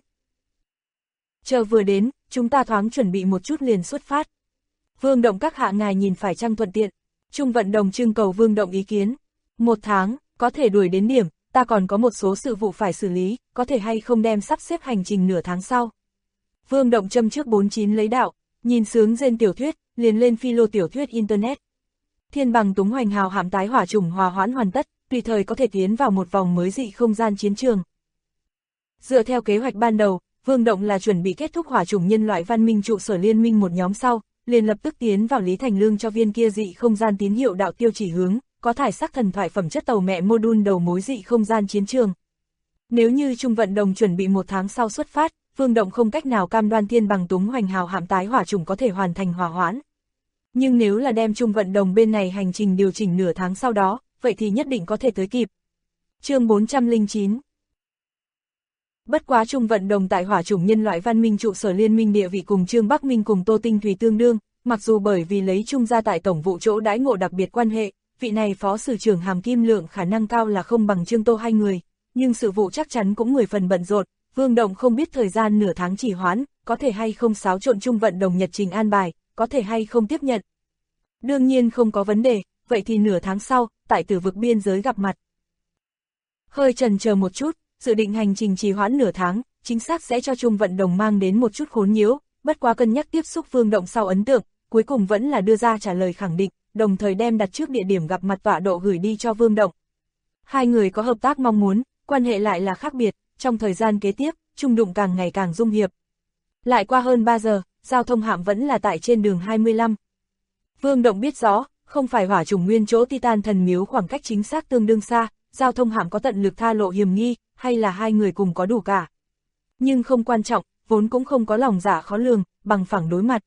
Chờ vừa đến, chúng ta thoáng chuẩn bị một chút liền xuất phát. Vương Động các hạ ngài nhìn phải chăng thuận tiện. Trung Vận Đồng trưng cầu Vương Động ý kiến. 1 tháng, có thể đuổi đến điểm, ta còn có một số sự vụ phải xử lý, có thể hay không đem sắp xếp hành trình nửa tháng sau. Vương Động châm trước 49 lấy đạo, nhìn sướng rên tiểu thuyết, liền lên philo tiểu thuyết Internet. Thiên bằng Tuống Hoành Hào hạm tái hỏa chủng hòa hoãn hoàn tất, tùy thời có thể tiến vào một vòng mới dị không gian chiến trường. Dựa theo kế hoạch ban đầu, Vương Động là chuẩn bị kết thúc hỏa chủng nhân loại văn minh trụ sở liên minh một nhóm sau, liền lập tức tiến vào Lý Thành Lương cho viên kia dị không gian tín hiệu đạo tiêu chỉ hướng, có thải sắc thần thoại phẩm chất tàu mẹ module đầu mối dị không gian chiến trường. Nếu như Trung Vận Đồng chuẩn bị 1 tháng sau xuất phát, Vương Động không cách nào cam đoan thiên bằng Tuống Hoành Hào hạm tái hỏa chủng có thể hoàn thành hòa hoãn. Nhưng nếu là đem Trung Vận Đồng bên này hành trình điều chỉnh nửa tháng sau đó, vậy thì nhất định có thể tới kịp. Chương 409. Bất quá Trung Vận Đồng tại hỏa chủng nhân loại văn minh trụ sở liên minh địa vị cùng Trương Bắc Minh cùng Tô Tinh Thủy tương đương, mặc dù bởi vì lấy Trung gia tại tổng vụ chỗ đãi ngộ đặc biệt quan hệ, vị này phó sử trưởng hàm kim lượng khả năng cao là không bằng Trương Tô hai người, nhưng sự vụ chắc chắn cũng 10 phần bận rộn. Vương Động không biết thời gian nửa tháng chỉ hoãn, có thể hay không xáo trộn Trung Vận Đồng nhật trình an bài, có thể hay không tiếp nhận. Đương nhiên không có vấn đề, vậy thì nửa tháng sau, tại Tử Vực biên giới gặp mặt. Hơi chần chờ một chút, dự định hành trình trì hoãn nửa tháng, chính xác sẽ cho Trung Vận Đồng mang đến một chút khốn nhiễu, bất quá cân nhắc tiếp xúc Vương Động sau ấn tượng, cuối cùng vẫn là đưa ra trả lời khẳng định, đồng thời đem đặt trước địa điểm gặp mặt tọa độ gửi đi cho Vương Động. Hai người có hợp tác mong muốn, quan hệ lại là khác biệt, trong thời gian kế tiếp, Trung đụng càng ngày càng dung hiệp. Lại qua hơn 3 giờ, giao thông hạm vẫn là tại trên đường 25. Vương Động biết rõ, không phải hỏa chủng nguyên chỗ Titan thần miếu khoảng cách chính xác tương đương xa, giao thông hạm có tận lực tha lộ hiểm nghi, hay là hai người cùng có đủ cả. Nhưng không quan trọng, vốn cũng không có lòng dạ khó lường, bằng phẳng đối mặt.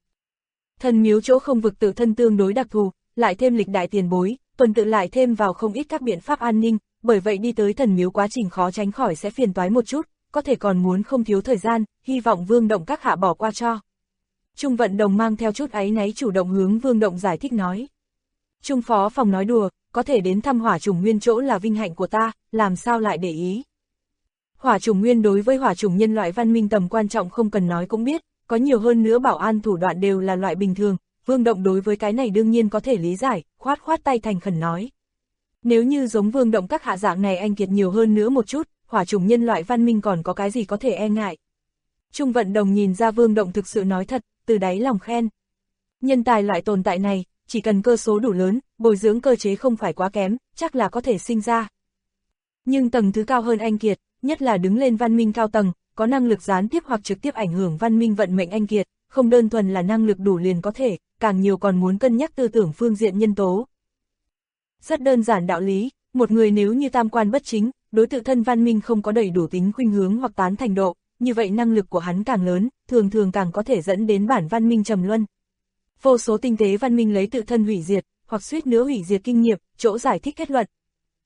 Thần miếu chỗ không vực tự thân tương đối đặc thù, lại thêm lịch đại tiền bối, tuần tự lại thêm vào không ít các biện pháp an ninh, bởi vậy đi tới thần miếu quá trình khó tránh khỏi sẽ phiền toái một chút, có thể còn muốn không thiếu thời gian, hy vọng Vương Động các hạ bỏ qua cho. Trung Vận Đồng mang theo chút áy náy chủ động hướng Vương Động giải thích nói. Trung phó phòng nói đùa, có thể đến thăm hỏa chủng nguyên chỗ là vinh hạnh của ta, làm sao lại để ý. Hỏa chủng nguyên đối với hỏa chủng nhân loại văn minh tầm quan trọng không cần nói cũng biết, có nhiều hơn nữa bảo an thủ đoạn đều là loại bình thường, Vương Động đối với cái này đương nhiên có thể lý giải, khoát khoát tay thành khẩn nói. Nếu như giống Vương Động các hạ dạng này anh kiệt nhiều hơn nữa một chút, hỏa chủng nhân loại văn minh còn có cái gì có thể e ngại. Trung Vận Đồng nhìn ra Vương Động thực sự nói thật, từ đáy lòng khen. Nhân tài loại tồn tại này, chỉ cần cơ số đủ lớn, bồi dưỡng cơ chế không phải quá kém, chắc là có thể sinh ra. Nhưng tầng thứ cao hơn anh kiệt, nhất là đứng lên văn minh cao tầng, có năng lực gián tiếp hoặc trực tiếp ảnh hưởng văn minh vận mệnh anh kiệt, không đơn thuần là năng lực đủ liền có thể, càng nhiều còn muốn cân nhắc tư tưởng phương diện nhân tố. Rất đơn giản đạo lý, một người nếu như tam quan bất chính, đối tự thân văn minh không có đầy đủ tính khuynh hướng hoặc tán thành độ, như vậy năng lực của hắn càng lớn, thường thường càng có thể dẫn đến bản văn minh trầm luân. Vô số tinh tế văn minh lấy tự thân hủy diệt, hoặc suýt nữa hủy diệt kinh nghiệm, chỗ giải thích kết luận.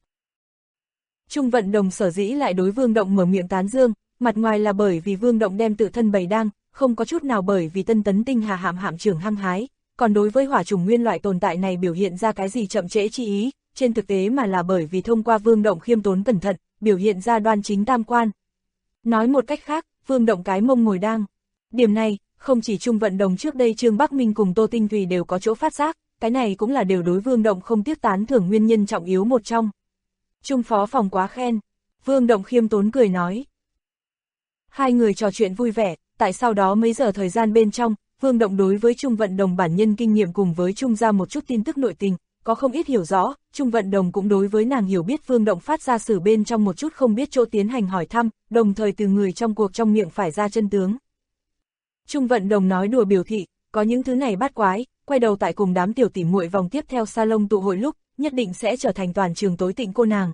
Trung Vận Đồng sở dĩ lại đối Vương Động mở miệng tán dương, mặt ngoài là bởi vì Vương Động đem tự thân bày đang, không có chút nào bởi vì tân tấn tinh hà hạm trưởng hăng hái, còn đối với hỏa chủng nguyên loại tồn tại này biểu hiện ra cái gì chậm trễ chi ý, trên thực tế mà là bởi vì thông qua Vương Động khiêm tốn cẩn thận, biểu hiện ra đoan chính tam quan. Nói một cách khác, Vương Động cái mông ngồi đang. Điểm này, không chỉ Trung Vận Đồng trước đây Trương Bắc Minh cùng Tô Tinh Thùy đều có chỗ phát giác, cái này cũng là đều đối Vương Động không tiếc tán thưởng nguyên nhân trọng yếu một trong. Trung phó phòng quá khen, Vương Động khiêm tốn cười nói. Hai người trò chuyện vui vẻ, tại sau đó mấy giờ thời gian bên trong, Vương Động đối với Trung Vận Đồng bản nhân kinh nghiệm cùng với Trung ra một chút tin tức nội tình, có không ít hiểu rõ, Trung Vận Đồng cũng đối với nàng hiểu biết Vương Động phát ra sử bên trong một chút không biết chỗ tiến hành hỏi thăm, đồng thời từ người trong cuộc trong miệng phải ra chân tướng. Trung Vận Đồng nói đùa biểu thị, có những thứ này bát quái, quay đầu tại cùng đám tiểu tỷ muội vòng tiếp theo salon tụ hội lúc, nhất định sẽ trở thành toàn trường tối tịnh cô nàng.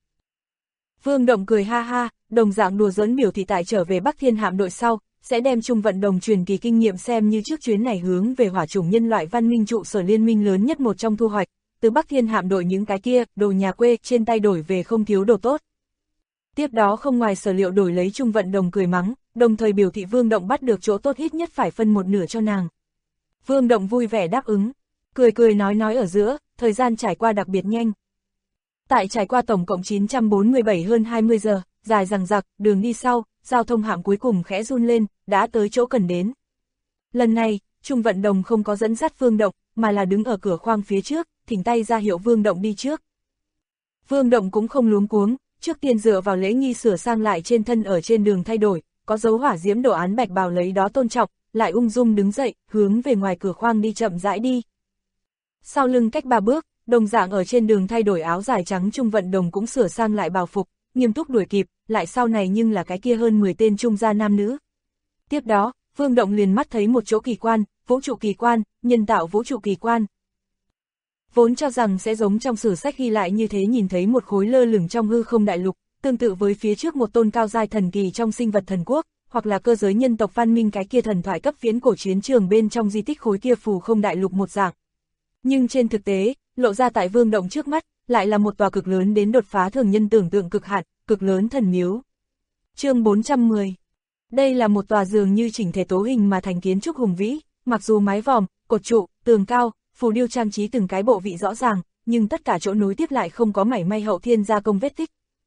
Vương Động cười ha ha, đồng dạng đùa giỡn biểu thị tại trở về Bắc Thiên hạm đội sau, sẽ đem Trung Vận Đồng truyền kỳ kinh nghiệm xem như trước chuyến này hướng về hỏa chủng nhân loại văn minh trụ sở liên minh lớn nhất một trong thu hoạch, từ Bắc Thiên hạm đội những cái kia, đồ nhà quê trên tay đổi về không thiếu đồ tốt. Tiếp đó không ngoài sở liệu đổi lấy Trung Vận Đồng cười mắng, đồng thời biểu thị Vương Động bắt được chỗ tốt ít nhất phải phân một nửa cho nàng. Vương Động vui vẻ đáp ứng, cười nói ở giữa, thời gian trải qua đặc biệt nhanh. Tại trải qua tổng cộng 947 hơn 20 giờ, dài dằng dặc, đường đi sau, giao thông hạm cuối cùng khẽ run lên, đã tới chỗ cần đến. Lần này, Trung Vận Đồng không có dẫn dắt Vương Động, mà là đứng ở cửa khoang phía trước, thỉnh tay ra hiệu Vương Động đi trước. Vương Động cũng không luống cuống, trước tiên dựa vào lễ nghi sửa sang lại trên thân ở trên đường thay đổi, có dấu hỏa diễm đồ án bạch bào lấy đó tôn trọng, lại ung dung đứng dậy, hướng về ngoài cửa khoang đi chậm rãi đi. Sau lưng cách 3 bước, đồng dạng ở trên đường thay đổi áo dài trắng Trung Vận Đồng cũng sửa sang lại bào phục, nghiêm túc đuổi kịp, lại sau này nhưng là cái kia hơn 10 tên trung gia nam nữ. Tiếp đó, Vương Động liền mắt thấy một chỗ kỳ quan, vũ trụ kỳ quan, nhân tạo vũ trụ kỳ quan. Vốn cho rằng sẽ giống trong sử sách ghi lại như thế nhìn thấy một khối lơ lửng trong hư không đại lục, tương tự với phía trước một tôn cao giai thần kỳ trong sinh vật thần quốc, hoặc là cơ giới nhân tộc văn minh cái kia thần thoại cấp viễn cổ chiến trường bên trong di tích khối kia phù không đại lục một dạng. Nhưng trên thực tế, lộ ra tại Vương Động trước mắt, lại là một tòa cực lớn đến đột phá thường nhân tưởng tượng cực hạn, cực lớn thần miếu. Chương 410. Đây là một tòa dường như chỉnh thể tố hình mà thành kiến trúc hùng vĩ, mặc dù mái vòm, cột trụ, tường cao, phù điêu trang trí từng cái bộ vị rõ ràng, nhưng tất cả chỗ nối tiếp lại không có mảy may hậu thiên gia công vết tích.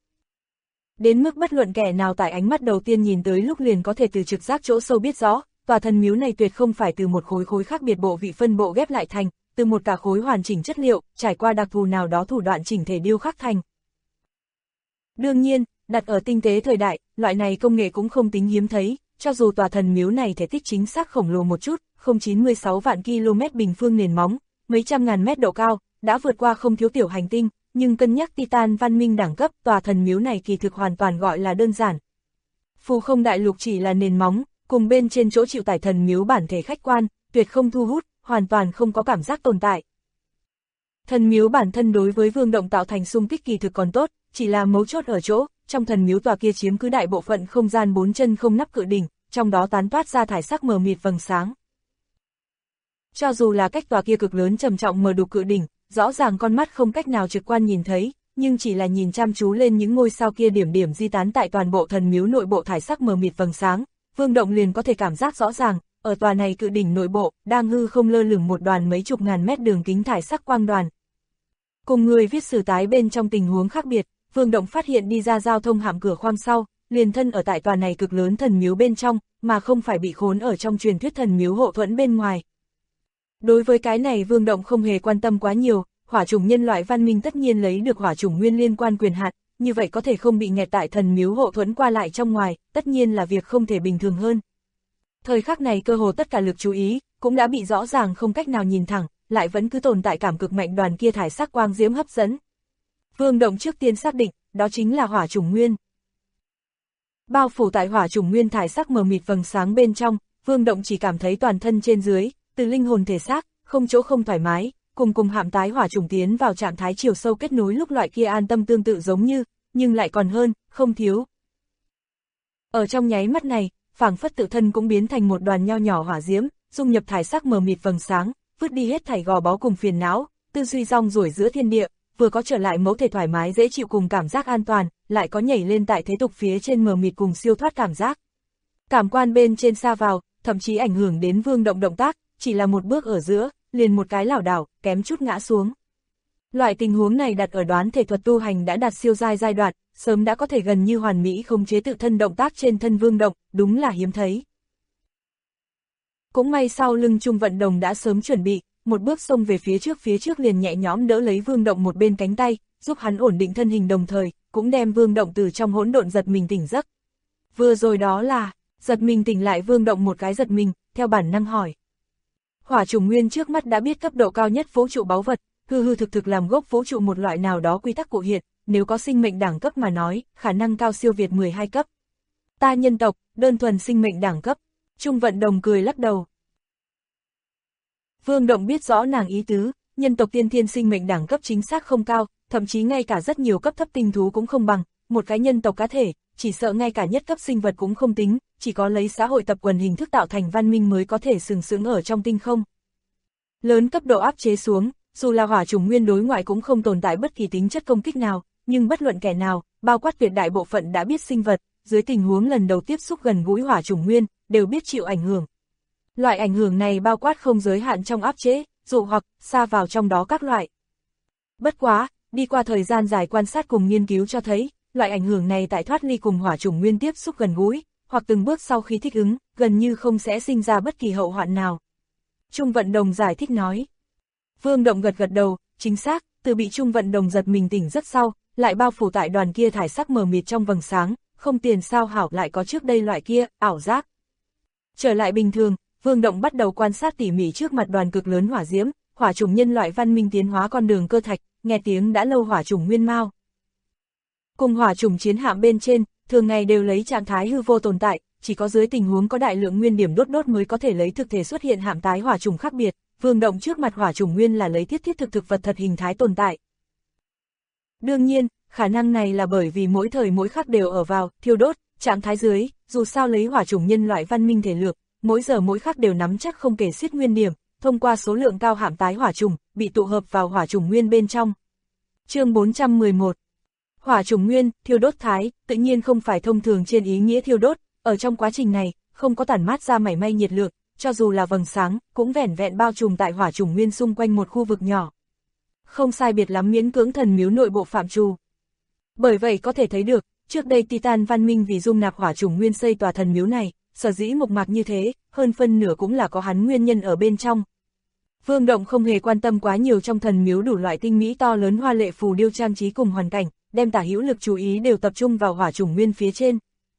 Đến mức bất luận kẻ nào tại ánh mắt đầu tiên nhìn tới lúc liền có thể từ trực giác chỗ sâu biết rõ, tòa thần miếu này tuyệt không phải từ một khối khác biệt bộ vị phân bộ ghép lại thành, từ một cả khối hoàn chỉnh chất liệu, trải qua đặc thù nào đó thủ đoạn chỉnh thể điêu khắc thành. Đương nhiên, đặt ở tinh tế thời đại, loại này công nghệ cũng không tính hiếm thấy, cho dù tòa thần miếu này thể tích chính xác khổng lồ một chút, 096 vạn km bình phương nền móng, mấy trăm ngàn mét độ cao, đã vượt qua không thiếu tiểu hành tinh, nhưng cân nhắc Titan văn minh đẳng cấp, tòa thần miếu này kỳ thực hoàn toàn gọi là đơn giản. Phù không đại lục chỉ là nền móng, cùng bên trên chỗ chịu tải thần miếu bản thể khách quan, tuyệt không thu hút, hoàn toàn không có cảm giác tồn tại. Thần miếu bản thân đối với Vương Động tạo thành xung kích kỳ thực còn tốt, chỉ là mấu chốt ở chỗ, trong thần miếu tòa kia chiếm cứ đại bộ phận không gian 4 chân không nắp cự đỉnh, trong đó tán toát ra thải sắc mờ mịt vầng sáng. Cho dù là cách tòa kia cực lớn trầm trọng mờ đục cự đỉnh, rõ ràng con mắt không cách nào trực quan nhìn thấy, nhưng chỉ là nhìn chăm chú lên những ngôi sao kia điểm điểm di tán tại toàn bộ thần miếu nội bộ thải sắc mờ mịt vầng sáng, Vương Động liền có thể cảm giác rõ ràng, ở tòa này cự đỉnh nội bộ, đang hư không lơ lửng một đoàn mấy chục ngàn mét đường kính thải sắc quang đoàn. Cùng người viết sử tái bên trong tình huống khác biệt, Vương Động phát hiện đi ra giao thông hạm cửa khoang sau, liền thân ở tại tòa này cực lớn thần miếu bên trong, mà không phải bị khốn ở trong truyền thuyết thần miếu hộ thuẫn bên ngoài. Đối với cái này Vương Động không hề quan tâm quá nhiều, hỏa chủng nhân loại văn minh tất nhiên lấy được hỏa chủng nguyên liên quan quyền hạn, như vậy có thể không bị nghẹt tại thần miếu hộ thuẫn qua lại trong ngoài, tất nhiên là việc không thể bình thường hơn. Thời khắc này cơ hồ tất cả lực chú ý, cũng đã bị rõ ràng không cách nào nhìn thẳng, lại vẫn cứ tồn tại cảm cực mạnh đoàn kia thải sắc quang diễm hấp dẫn. Vương Động trước tiên xác định, đó chính là hỏa chủng nguyên. Bao phủ tại hỏa chủng nguyên thải sắc mờ mịt vầng sáng bên trong, Vương Động chỉ cảm thấy toàn thân trên dưới, từ linh hồn thể xác, không chỗ không thoải mái, cùng hạm tái hỏa trùng tiến vào trạng thái chiều sâu kết nối lúc loại kia an tâm tương tự giống như, nhưng lại còn hơn, không thiếu. Ở trong nháy mắt này, phảng phất tự thân cũng biến thành một đoàn nho nhỏ hỏa diễm, dung nhập thải sắc mờ mịt vầng sáng, vứt đi hết thảy gò bó cùng phiền não, tư duy rong ruổi giữa thiên địa, vừa có trở lại mẫu thể thoải mái dễ chịu cùng cảm giác an toàn, lại có nhảy lên tại thế tục phía trên mờ mịt cùng siêu thoát cảm giác. Cảm quan bên trên xa vào, thậm chí ảnh hưởng đến Vương Động động tác, chỉ là một bước ở giữa, liền một cái lảo đảo, kém chút ngã xuống. Loại tình huống này đặt ở đoán thể thuật tu hành đã đạt siêu giai đoạn, sớm đã có thể gần như hoàn mỹ khống chế tự thân động tác trên thân Vương Động, đúng là hiếm thấy. Cũng may sau lưng Trung Vận Đồng đã sớm chuẩn bị, một bước xông về phía trước liền nhẹ nhõm đỡ lấy Vương Động một bên cánh tay, giúp hắn ổn định thân hình đồng thời, cũng đem Vương Động từ trong hỗn độn giật mình tỉnh giấc. Vừa rồi đó là, giật mình tỉnh lại Vương Động một cái giật mình, theo bản năng hỏi. Hỏa trùng nguyên trước mắt đã biết cấp độ cao nhất vũ trụ báu vật, hư thực làm gốc vũ trụ một loại nào đó quy tắc cụ hiện, nếu có sinh mệnh đẳng cấp mà nói, khả năng cao siêu việt 12 cấp. Ta nhân tộc, đơn thuần sinh mệnh đẳng cấp. Trung Vận Đồng cười lắc đầu. Vương Động biết rõ nàng ý tứ, nhân tộc tiên thiên sinh mệnh đẳng cấp chính xác không cao, thậm chí ngay cả rất nhiều cấp thấp tinh thú cũng không bằng, một cái nhân tộc cá thể, chỉ sợ ngay cả nhất cấp sinh vật cũng không tính, chỉ có lấy xã hội tập quần hình thức tạo thành văn minh mới có thể sừng sững ở trong tinh không. Lớn cấp độ áp chế xuống, dù là hỏa trùng nguyên đối ngoại cũng không tồn tại bất kỳ tính chất công kích nào, nhưng bất luận kẻ nào, bao quát tuyệt đại bộ phận đã biết sinh vật, dưới tình huống lần đầu tiếp xúc gần gũi hỏa trùng nguyên, đều biết chịu ảnh hưởng. Loại ảnh hưởng này bao quát không giới hạn trong áp chế, dụ hoặc xa vào trong đó các loại. Bất quá, đi qua thời gian dài quan sát cùng nghiên cứu cho thấy, loại ảnh hưởng này tại thoát ly cùng hỏa trùng nguyên tiếp xúc gần gũi, hoặc từng bước sau khi thích ứng, gần như không sẽ sinh ra bất kỳ hậu hoạn nào. Trung Vận Đồng giải thích nói. Vương Động gật đầu, chính xác, từ bị Trung Vận Đồng giật mình tỉnh rất sau, lại bao phủ tại đoàn kia thải sắc mờ mịt trong vầng sáng, không tiền sao hảo lại có trước đây loại kia, ảo giác. Trở lại bình thường, Vương Động bắt đầu quan sát tỉ mỉ trước mặt đoàn cực lớn hỏa diễm, hỏa trùng nhân loại văn minh tiến hóa con đường cơ thạch, nghe tiếng đã lâu hỏa trùng nguyên mao. Cùng hỏa trùng chiến hạm bên trên, thường ngày đều lấy trạng thái hư vô tồn tại, chỉ có dưới tình huống có đại lượng nguyên điểm đốt mới có thể lấy thực thể xuất hiện hạm tái hỏa trùng khác biệt, Vương Động trước mặt hỏa trùng nguyên là lấy thiết thực vật thật hình thái tồn tại. Đương nhiên, khả năng này là bởi vì mỗi thời mỗi khắc đều ở vào thiêu đốt trạng thái dưới, dù sao lấy hỏa trùng nhân loại văn minh thể lược, mỗi giờ mỗi khắc đều nắm chắc không kể xiết nguyên điểm, thông qua số lượng cao hạm tái hỏa trùng, bị tụ hợp vào hỏa trùng nguyên bên trong. Chương 411. Hỏa trùng nguyên, thiêu đốt thái, tự nhiên không phải thông thường trên ý nghĩa thiêu đốt, ở trong quá trình này, không có tản mát ra mảy may nhiệt lượng, cho dù là vầng sáng, cũng vẻn vẹn bao trùm tại hỏa trùng nguyên xung quanh một khu vực nhỏ. Không sai biệt lắm miễn cưỡng thần miếu nội bộ phạm trù. Bởi vậy có thể thấy được, trước đây Titan văn minh vì dung nạp hỏa trùng nguyên xây tòa thần miếu này, sở dĩ mộc mạc như thế, hơn phân nửa cũng là có hắn nguyên nhân ở bên trong. Vương Động không hề quan tâm quá nhiều trong thần miếu đủ loại tinh mỹ to lớn hoa lệ phù điêu trang trí cùng hoàn cảnh, đem tả hữu lực chú ý đều tập trung vào hỏa trùng nguyên phía trên.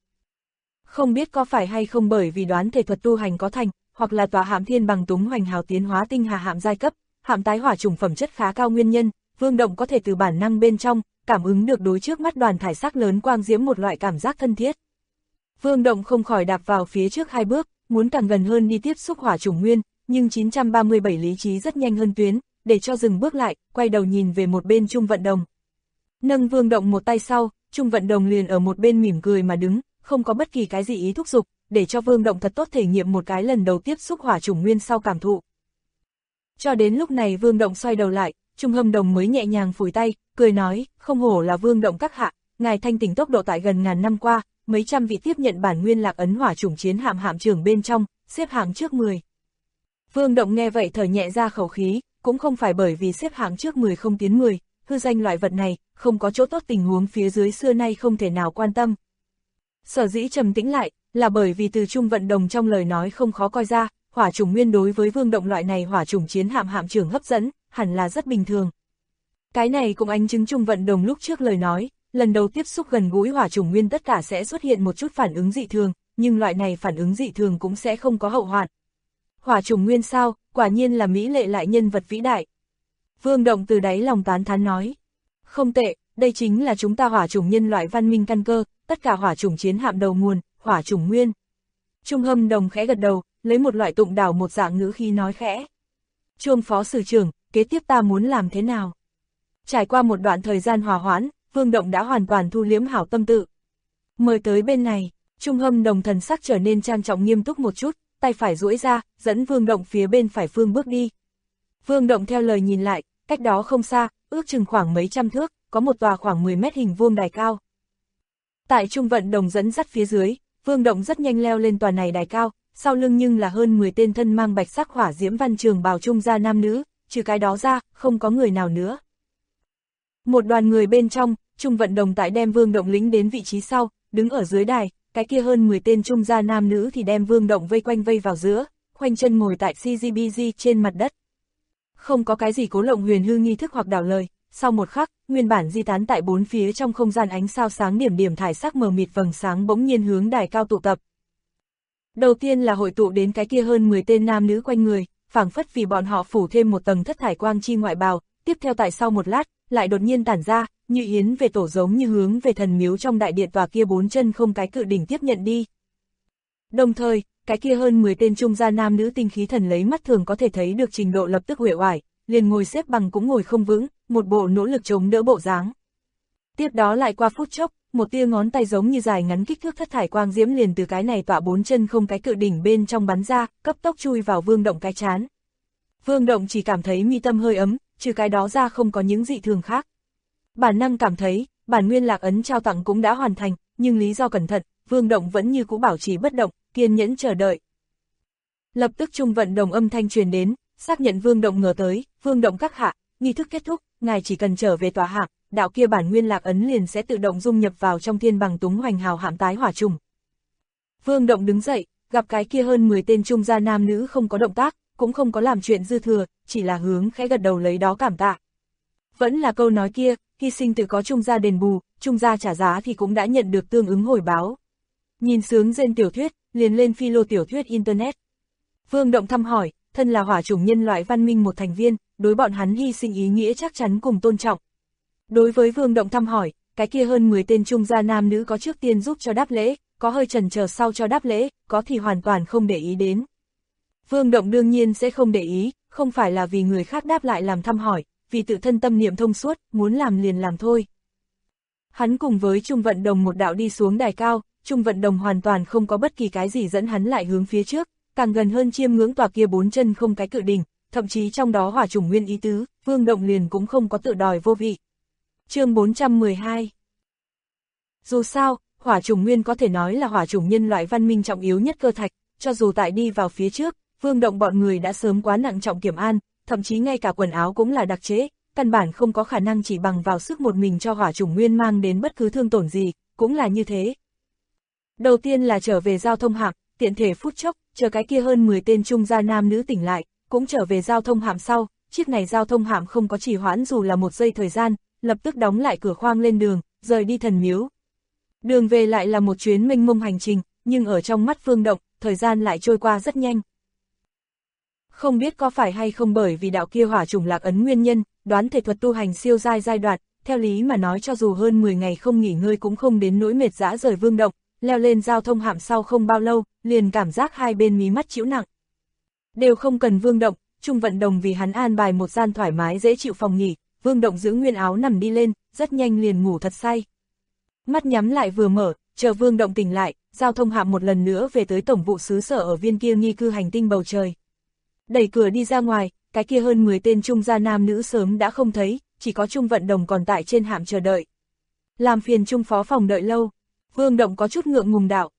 Không biết có phải hay không bởi vì đoán thể thuật tu hành có thành, hoặc là tòa hạm thiên bằng túng hoành hào tiến hóa tinh hà hạm giai cấp, hạm tái hỏa trùng phẩm chất khá cao nguyên nhân, Vương Động có thể từ bản năng bên trong, cảm ứng được đối trước mắt đoàn thải sắc lớn quang diễm một loại cảm giác thân thiết. Vương Động không khỏi đạp vào phía trước 2 bước, muốn càng gần hơn đi tiếp xúc hỏa trùng nguyên, nhưng 937 lý trí rất nhanh hơn tuyến, để cho dừng bước lại, quay đầu nhìn về một bên Trung Vận Đồng. Nâng Vương Động một tay sau, Trung Vận Đồng liền ở một bên mỉm cười mà đứng, không có bất kỳ cái gì ý thúc giục, để cho Vương Động thật tốt thể nghiệm một cái lần đầu tiếp xúc hỏa trùng nguyên sau cảm thụ. Cho đến lúc này Vương Động xoay đầu lại, Trung Hâm Đồng mới nhẹ nhàng phủi tay, cười nói, không hổ là Vương Động các hạ, ngài thanh tỉnh tốc độ tại gần ngàn năm qua, mấy trăm vị tiếp nhận bản nguyên lạc ấn hỏa trùng chiến hạm hạm trưởng bên trong, xếp hạng trước 10. Vương Động nghe vậy thở nhẹ ra khẩu khí, cũng không phải bởi vì xếp hạng trước 10 không tiến 10, hư danh loại vật này, không có chỗ tốt tình huống phía dưới xưa nay không thể nào quan tâm. Sở dĩ trầm tĩnh lại, là bởi vì từ Trung Vận Đồng trong lời nói không khó coi ra, hỏa trùng nguyên đối với Vương Động loại này hỏa trùng chiến hạm hạm trưởng hấp dẫn, hẳn là rất bình thường. Cái này cũng ánh chứng Trung Vận Đồng lúc trước lời nói, lần đầu tiếp xúc gần gũi hỏa trùng nguyên tất cả sẽ xuất hiện một chút phản ứng dị thường, nhưng loại này phản ứng dị thường cũng sẽ không có hậu hoạn. Hỏa trùng nguyên sao, quả nhiên là mỹ lệ lại nhân vật vĩ đại. Vương Động từ đáy lòng tán thán nói. Không tệ, đây chính là chúng ta hỏa trùng nhân loại văn minh căn cơ, tất cả hỏa trùng chiến hạm đầu nguồn, hỏa trùng nguyên. Trung Hâm Đồng khẽ gật đầu, lấy một loại tụng đảo một dạng ngữ khí nói khẽ. Chuông phó sử trưởng, kế tiếp ta muốn làm thế nào? Trải qua một đoạn thời gian hòa hoãn, Vương Động đã hoàn toàn thu liếm hảo tâm tự. Mời tới bên này, Trung Hâm Đồng thần sắc trở nên trang trọng nghiêm túc một chút, tay phải duỗi ra, dẫn Vương Động phía bên phải phương bước đi. Vương Động theo lời nhìn lại, cách đó không xa, ước chừng khoảng mấy trăm thước, có một tòa khoảng 10 mét hình vuông đài cao. Tại Trung Vận Đồng dẫn dắt phía dưới, Vương Động rất nhanh leo lên tòa này đài cao, sau lưng nhưng là hơn 10 tên thân mang bạch sắc hỏa diễm văn trường bào trung gia nam nữ, trừ cái đó ra, không có người nào nữa. Một đoàn người bên trong, Trung Vận Đồng tại đem Vương Động lĩnh đến vị trí sau, đứng ở dưới đài, cái kia hơn 10 tên trung gia nam nữ thì đem Vương Động vây quanh vây vào giữa, khoanh chân ngồi tại CGBG trên mặt đất. Không có cái gì cố lộng huyền hư nghi thức hoặc đảo lời, sau một khắc, nguyên bản di tán tại bốn phía trong không gian ánh sao sáng điểm điểm thải sắc mờ mịt vầng sáng bỗng nhiên hướng đài cao tụ tập. Đầu tiên là hội tụ đến cái kia hơn 10 tên nam nữ quanh người, phảng phất vì bọn họ phủ thêm một tầng thất thải quang chi ngoại bào, tiếp theo tại sau một lát, lại đột nhiên tản ra, như yến về tổ giống như hướng về thần miếu trong đại điện tòa kia bốn chân không cái cự đỉnh tiếp nhận đi. Đồng thời, cái kia hơn 10 tên trung gia nam nữ tinh khí thần lấy mắt thường có thể thấy được trình độ lập tức uể oải, liền ngồi xếp bằng cũng ngồi không vững, một bộ nỗ lực chống đỡ bộ dáng. Tiếp đó lại qua phút chốc, một tia ngón tay giống như dài ngắn kích thước thất thải quang diễm liền từ cái này tọa bốn chân không cái cự đỉnh bên trong bắn ra, cấp tốc chui vào Vương Động cái trán. Vương Động chỉ cảm thấy mi tâm hơi ấm, trừ cái đó ra không có những dị thường khác. Bản năng cảm thấy, bản nguyên lạc ấn trao tặng cũng đã hoàn thành, nhưng lý do cẩn thận, Vương Động vẫn như cũ bảo trì bất động, kiên nhẫn chờ đợi. Lập tức Trung Vận Đồng âm thanh truyền đến, xác nhận Vương Động ngờ tới, Vương Động các hạ, nghi thức kết thúc, ngài chỉ cần trở về tòa hạng, đạo kia bản nguyên lạc ấn liền sẽ tự động dung nhập vào trong thiên bằng túng hoành hào hạm tái hỏa trùng. Vương Động đứng dậy, gặp cái kia hơn 10 tên trung gia nam nữ không có động tác, cũng không có làm chuyện dư thừa, chỉ là hướng khẽ gật đầu lấy đó cảm tạ. Vẫn là câu nói kia, hy sinh tự có trung gia đền bù, trung gia trả giá thì cũng đã nhận được tương ứng hồi báo. Nhìn sướng rên tiểu thuyết, liền lên philo tiểu thuyết Internet. Vương Động thăm hỏi, thân là hỏa chủng nhân loại văn minh một thành viên, đối bọn hắn hy sinh ý nghĩa chắc chắn cùng tôn trọng. Đối với Vương Động thăm hỏi, cái kia hơn 10 tên trung gia nam nữ có trước tiên giúp cho đáp lễ, có hơi chần chờ sau cho đáp lễ, có thì hoàn toàn không để ý đến. Vương Động đương nhiên sẽ không để ý, không phải là vì người khác đáp lại làm thăm hỏi, vì tự thân tâm niệm thông suốt, muốn làm liền làm thôi. Hắn cùng với Trung Vận Đồng một đạo đi xuống đài cao, Trung Vận Đồng hoàn toàn không có bất kỳ cái gì dẫn hắn lại hướng phía trước, càng gần hơn chiêm ngưỡng tòa kia bốn chân không cái cự đỉnh, thậm chí trong đó hỏa chủng nguyên ý tứ, Vương Động liền cũng không có tự đòi vô vị. Chương 412. Dù sao, hỏa chủng nguyên có thể nói là hỏa chủng nhân loại văn minh trọng yếu nhất cơ thạch, cho dù tại đi vào phía trước, Vương Động bọn người đã sớm quá nặng trọng kiểm an, thậm chí ngay cả quần áo cũng là đặc chế, căn bản không có khả năng chỉ bằng vào sức một mình cho hỏa chủng nguyên mang đến bất cứ thương tổn gì, cũng là như thế. Đầu tiên là trở về giao thông hạm, tiện thể phút chốc, chờ cái kia hơn 10 tên trung gia nam nữ tỉnh lại, cũng trở về giao thông hạm sau, chiếc này giao thông hạm không có trì hoãn dù là một giây thời gian, lập tức đóng lại cửa khoang lên đường, rời đi thần miếu. Đường về lại là một chuyến mênh mông hành trình, nhưng ở trong mắt Vương Động, thời gian lại trôi qua rất nhanh. Không biết có phải hay không bởi vì đạo kia hỏa chủng lạc ấn nguyên nhân, đoán thể thuật tu hành siêu giai đoạn, theo lý mà nói cho dù hơn 10 ngày không nghỉ ngơi cũng không đến nỗi mệt dã rời Vương Động, leo lên giao thông hạm sau không bao lâu, liền cảm giác hai bên mí mắt chịu nặng. Đều không cần Vương Động, Trung Vận Đồng vì hắn an bài một gian thoải mái dễ chịu phòng nghỉ, Vương Động giữ nguyên áo nằm đi lên, rất nhanh liền ngủ thật say. Mắt nhắm lại vừa mở, chờ Vương Động tỉnh lại, giao thông hạm một lần nữa về tới tổng vụ xứ sở ở viên kia nghi cư hành tinh bầu trời. Đẩy cửa đi ra ngoài, cái kia hơn 10 tên trung gia nam nữ sớm đã không thấy, chỉ có Trung Vận Đồng còn tại trên hạm chờ đợi. Làm phiền Trung phó phòng đợi lâu, Vương Động có chút ngượng ngùng đạo.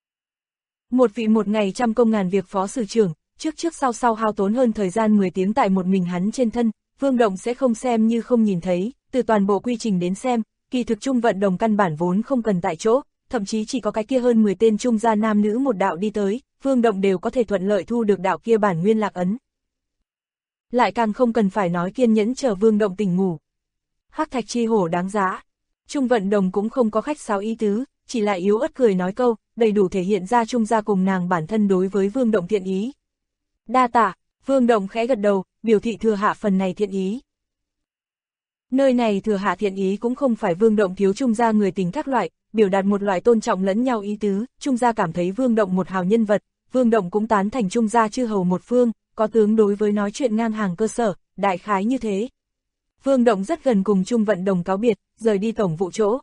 Một vị một ngày trăm công ngàn việc phó sử trưởng, trước sau hao tốn hơn thời gian 10 tiếng tại một mình hắn trên thân, Vương Động sẽ không xem như không nhìn thấy, từ toàn bộ quy trình đến xem, kỳ thực Trung Vận Đồng căn bản vốn không cần tại chỗ, thậm chí chỉ có cái kia hơn 10 tên trung gia nam nữ một đạo đi tới, Vương Động đều có thể thuận lợi thu được đạo kia bản nguyên lạc ấn. Lại càng không cần phải nói kiên nhẫn chờ Vương Động tỉnh ngủ. Hắc thạch chi hổ đáng giá. Trung Vận Đồng cũng không có khách sáo ý tứ, chỉ lại yếu ớt cười nói câu, đầy đủ thể hiện ra Trung gia cùng nàng bản thân đối với Vương Động thiện ý. Đa tạ, Vương Động khẽ gật đầu, biểu thị thừa hạ phần này thiện ý. Nơi này thừa hạ thiện ý cũng không phải Vương Động thiếu Trung gia người tình các loại, biểu đạt một loại tôn trọng lẫn nhau ý tứ, Trung gia cảm thấy Vương Động một hào nhân vật, Vương Động cũng tán thành Trung gia chư hầu một phương, có tướng đối với nói chuyện ngang hàng cơ sở, đại khái như thế. Vương Động rất gần cùng Trung Vận Đồng cáo biệt, rời đi tổng vụ chỗ.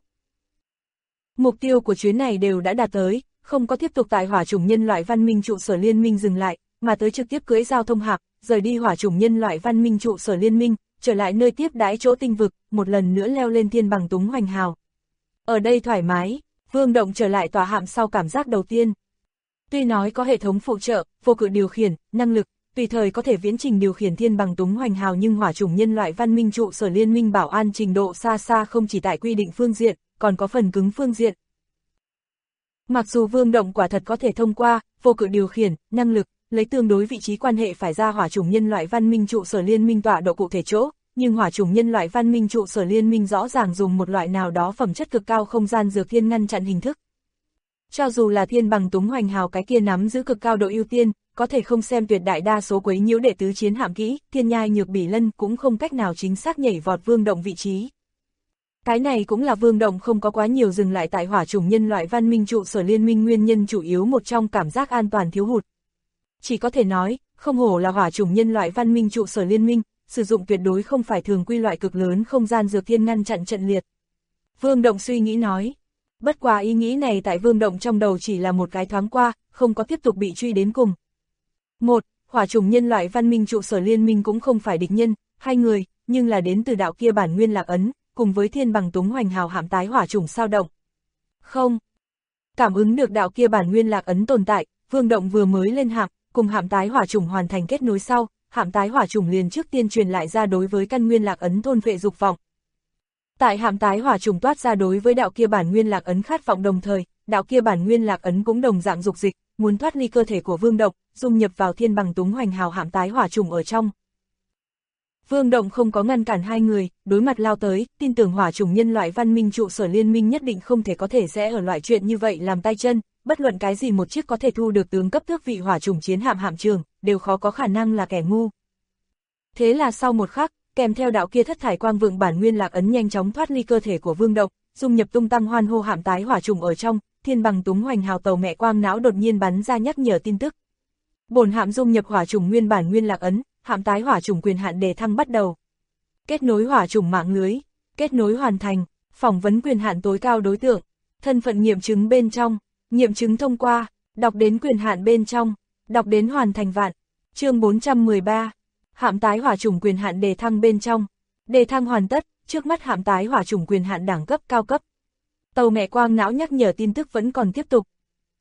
Mục tiêu của chuyến này đều đã đạt tới, không có tiếp tục tại hỏa chủng nhân loại văn minh trụ sở liên minh dừng lại, mà tới trực tiếp cưỡi giao thông hạc, rời đi hỏa chủng nhân loại văn minh trụ sở liên minh, trở lại nơi tiếp đãi chỗ tinh vực, một lần nữa leo lên thiên bằng túng hoành hào. Ở đây thoải mái, Vương Động trở lại tòa hạm sau cảm giác đầu tiên. Tuy nói có hệ thống phụ trợ, vô cự điều khiển, năng lực, tùy thời có thể viễn trình điều khiển thiên bằng túng hoành hào, nhưng hỏa chủng nhân loại văn minh trụ sở liên minh bảo an trình độ xa xa không chỉ tại quy định phương diện, còn có phần cứng phương diện. Mặc dù Vương Động quả thật có thể thông qua vô cự điều khiển, năng lực, lấy tương đối vị trí quan hệ phải ra hỏa chủng nhân loại văn minh trụ sở liên minh tọa độ cụ thể chỗ, nhưng hỏa chủng nhân loại văn minh trụ sở liên minh rõ ràng dùng một loại nào đó phẩm chất cực cao không gian dược thiên ngăn chặn hình thức. Cho dù là thiên bằng túng hoành hào cái kia nắm giữ cực cao độ ưu tiên, có thể không xem tuyệt đại đa số quấy nhiễu đệ tứ chiến hạm kỹ, thiên nhai nhược bỉ lân cũng không cách nào chính xác nhảy vọt Vương Động vị trí. Cái này cũng là Vương Động không có quá nhiều dừng lại tại hỏa chủng nhân loại văn minh trụ sở liên minh nguyên nhân chủ yếu một trong cảm giác an toàn thiếu hụt. Chỉ có thể nói, không hổ là hỏa chủng nhân loại văn minh trụ sở liên minh, sử dụng tuyệt đối không phải thường quy loại cực lớn không gian dược thiên ngăn chặn trận liệt. Vương Động suy nghĩ nói. Bất quá ý nghĩ này tại Vương Động trong đầu chỉ là một cái thoáng qua, không có tiếp tục bị truy đến cùng. Một, hỏa chủng nhân loại văn minh trụ sở liên minh cũng không phải địch nhân, hai người, nhưng là đến từ đạo kia bản nguyên lạc ấn, cùng với thiên bằng túng hoành hào hạm tái hỏa chủng sao động. Không. Cảm ứng được đạo kia bản nguyên lạc ấn tồn tại, Vương Động vừa mới lên hạm, cùng hạm tái hỏa chủng hoàn thành kết nối sau, hạm tái hỏa chủng liền trước tiên truyền lại ra đối với căn nguyên lạc ấn thôn phệ dục vọng. Tại hạm tái hỏa chủng toát ra đối với đạo kia bản nguyên lạc ấn khát vọng đồng thời, đạo kia bản nguyên lạc ấn cũng đồng dạng dục dịch, muốn thoát ly cơ thể của Vương Động, dung nhập vào thiên bằng túng hoành hào hạm tái hỏa chủng ở trong. Vương Động không có ngăn cản hai người, đối mặt lao tới, tin tưởng hỏa chủng nhân loại văn minh trụ sở liên minh nhất định không thể có thể sẽ ở loại chuyện như vậy làm tay chân, bất luận cái gì một chiếc có thể thu được tướng cấp tước vị hỏa chủng chiến hạm hạm trường, đều khó có khả năng là kẻ ngu. Thế là sau một khắc, kèm theo đạo kia thất thải quang vượng bản nguyên lạc ấn nhanh chóng thoát ly cơ thể của Vương Động, dung nhập tung tăng hoan hô hạm tái hỏa trùng ở trong, thiên bằng túng hoành hào tàu mẹ quang não đột nhiên bắn ra nhắc nhở tin tức. Bổn hạm dung nhập hỏa trùng nguyên bản nguyên lạc ấn, hạm tái hỏa trùng quyền hạn đề thăng bắt đầu. Kết nối hỏa trùng mạng lưới, kết nối hoàn thành, phỏng vấn quyền hạn tối cao đối tượng, thân phận nghiệm chứng bên trong, nghiệm chứng thông qua, đọc đến quyền hạn bên trong, đọc đến hoàn thành vạn. Chương 413. Hạm tái hỏa chủng quyền hạn đề thăng bên trong. Đề thăng hoàn tất, trước mắt hạm tái hỏa chủng quyền hạn đẳng cấp cao cấp. Tàu mẹ quang não nhắc nhở tin tức vẫn còn tiếp tục.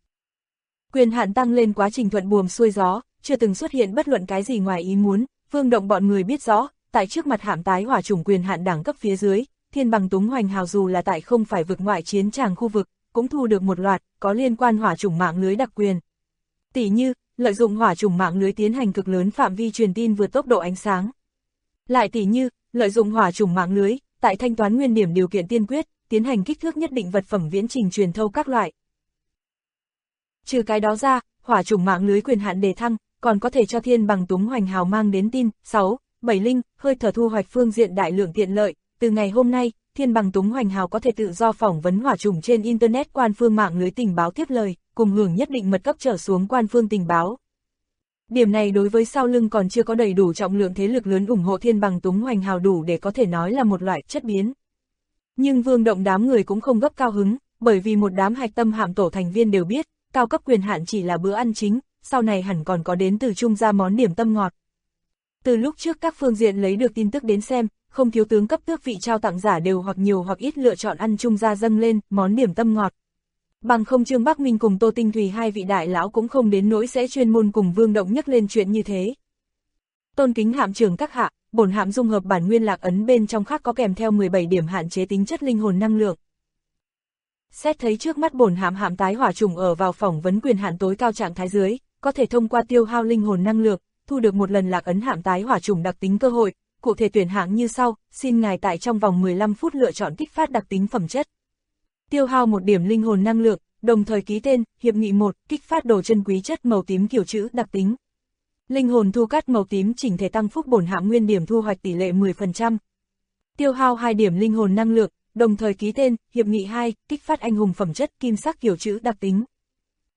Quyền hạn tăng lên quá trình thuận buồm xuôi gió, chưa từng xuất hiện bất luận cái gì ngoài ý muốn, Vương Động bọn người biết rõ, tại trước mặt hạm tái hỏa chủng quyền hạn đẳng cấp phía dưới, thiên bằng túng hoành hào dù là tại không phải vực ngoại chiến tràng khu vực, cũng thu được một loạt có liên quan hỏa chủng mạng lưới đặc quyền. Tỷ như, lợi dụng hỏa chủng mạng lưới tiến hành cực lớn phạm vi truyền tin vượt tốc độ ánh sáng. Lại tỷ như, lợi dụng hỏa chủng mạng lưới, tại thanh toán nguyên điểm điều kiện tiên quyết, tiến hành kích thước nhất định vật phẩm viễn trình truyền thâu các loại. Trừ cái đó ra, hỏa chủng mạng lưới quyền hạn đề thăng, còn có thể cho thiên bằng túng hoành hào mang đến tin, 6, 7 linh, hơi thở thu hoạch phương diện đại lượng tiện lợi. Từ ngày hôm nay, thiên bằng túng hoành hào có thể tự do phỏng vấn hỏa chủng trên Internet quan phương mạng lưới tình báo tiếp lời, cùng hưởng nhất định mật cấp trở xuống quan phương tình báo. Điểm này đối với sau lưng còn chưa có đầy đủ trọng lượng thế lực lớn ủng hộ thiên bằng túng hoành hào đủ để có thể nói là một loại chất biến. Nhưng Vương Động đám người cũng không gấp cao hứng, bởi vì một đám hạch tâm hạm tổ thành viên đều biết, cao cấp quyền hạn chỉ là bữa ăn chính, sau này hẳn còn có đến từ Trung gia món điểm tâm ngọt. Từ lúc trước các phương diện lấy được tin tức đến xem, không thiếu tướng cấp tước vị trao tặng giả đều hoặc nhiều hoặc ít lựa chọn ăn Trung gia dâng lên món điểm tâm ngọt. Bằng không Trương Bắc Minh cùng Tô Tinh Thùy hai vị đại lão cũng không đến nỗi sẽ chuyên môn cùng Vương Động nhắc lên chuyện như thế. Tôn kính hạm trưởng các hạ, bổn hạm dung hợp bản nguyên lạc ấn bên trong khác có kèm theo 17 điểm hạn chế tính chất linh hồn năng lượng. Xét thấy trước mắt bổn hạm hạm tái hỏa trùng ở vào phỏng vấn quyền hạn tối cao trạng thái dưới, có thể thông qua tiêu hao linh hồn năng lượng, thu được một lần lạc ấn hạm tái hỏa trùng đặc tính cơ hội, cụ thể tuyển hạng như sau, xin ngài tại trong vòng 15 phút lựa chọn kích phát đặc tính phẩm chất. Tiêu hao 1 điểm linh hồn năng lượng, đồng thời ký tên, hiệp nghị 1, kích phát đồ chân quý chất màu tím kiểu chữ đặc tính. Linh hồn thu cắt màu tím chỉnh thể tăng phúc bổn hạm nguyên điểm thu hoạch tỷ lệ 10%. Tiêu hao 2 điểm linh hồn năng lượng, đồng thời ký tên, hiệp nghị 2, kích phát anh hùng phẩm chất kim sắc kiểu chữ đặc tính.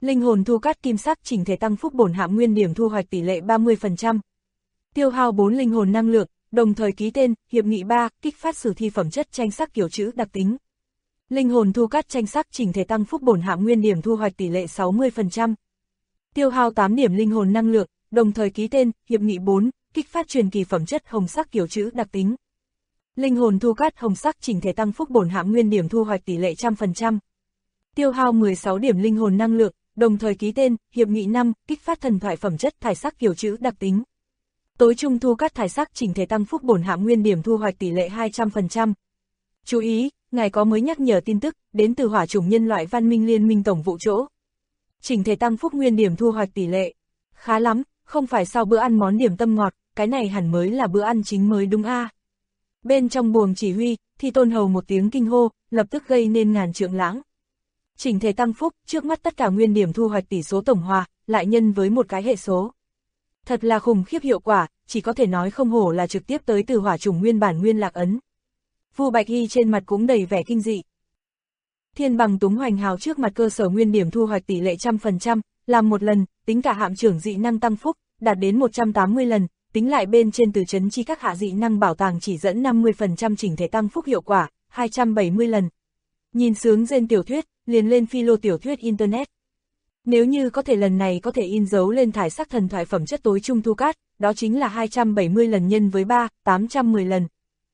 Linh hồn thu cát kim sắc chỉnh thể tăng phúc bổn hạm nguyên điểm thu hoạch tỷ lệ 30%. Tiêu hao 4 linh hồn năng lượng, đồng thời ký tên, hiệp nghị 3, kích phát sử thi phẩm chất tranh sắc kiểu chữ đặc tính. Linh hồn thu cát tranh sắc chỉnh thể tăng phúc bổn hạm nguyên điểm thu hoạch tỷ lệ 60%. Tiêu hao 8 điểm linh hồn năng lượng, đồng thời ký tên, hiệp nghị 4, kích phát truyền kỳ phẩm chất hồng sắc kiểu chữ đặc tính. Linh hồn thu cát hồng sắc chỉnh thể tăng phúc bổn hạm nguyên điểm thu hoạch tỷ lệ 100%. Tiêu hao 16 điểm linh hồn năng lượng, đồng thời ký tên, hiệp nghị 5, kích phát thần thoại phẩm chất thải sắc kiểu chữ đặc tính. Tối trung thu cát thải sắc chỉnh thể tăng phúc bổn hạm nguyên điểm thu hoạch tỷ lệ 200%. Chú ý, ngài có mới nhắc nhở tin tức, đến từ hỏa chủng nhân loại văn minh liên minh tổng vụ chỗ. Chỉnh thể tăng phúc nguyên điểm thu hoạch tỷ lệ. Khá lắm, không phải sau bữa ăn món điểm tâm ngọt, cái này hẳn mới là bữa ăn chính mới đúng a. Bên trong buồng chỉ huy, Thi Tôn Hầu một tiếng kinh hô, lập tức gây nên ngàn trượng lãng. Chỉnh thể tăng phúc, trước mắt tất cả nguyên điểm thu hoạch tỷ số tổng hòa, lại nhân với một cái hệ số. Thật là khủng khiếp hiệu quả, chỉ có thể nói không hổ là trực tiếp tới từ hỏa chủng nguyên bản nguyên lạc ấn. Vu Bạch Hy trên mặt cũng đầy vẻ kinh dị. Thiên bằng túng hoành hào trước mặt cơ sở nguyên điểm thu hoạch tỷ lệ 100%, làm một lần, tính cả hạm trưởng dị năng tăng phúc, đạt đến 180 lần, tính lại bên trên từ trấn chi các hạ dị năng bảo tàng chỉ dẫn 50% chỉnh thể tăng phúc hiệu quả, 270 lần. Nhìn sướng trên tiểu thuyết, liền lên philo tiểu thuyết Internet. Nếu như có thể lần này có thể in dấu lên thải sắc thần thoại phẩm chất tối trung thu cát, đó chính là 270 lần nhân với 3, 810 lần.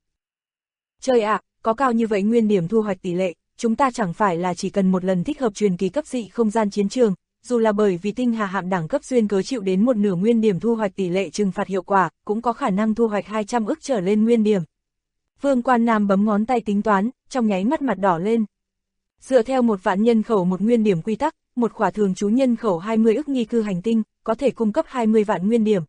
Trời ạ, có cao như vậy nguyên điểm thu hoạch tỷ lệ, chúng ta chẳng phải là chỉ cần một lần thích hợp truyền kỳ cấp dị không gian chiến trường, dù là bởi vì tinh hà hạm đẳng cấp duyên cớ chịu đến một nửa nguyên điểm thu hoạch tỷ lệ trừng phạt hiệu quả, cũng có khả năng thu hoạch 200 ức trở lên nguyên điểm. Vương Quan Nam bấm ngón tay tính toán, trong nháy mắt mặt đỏ lên. Dựa theo 1 vạn nhân khẩu một nguyên điểm quy tắc, một khỏa thường trú nhân khẩu 20 ức nghi cư hành tinh, có thể cung cấp 20 vạn nguyên điểm.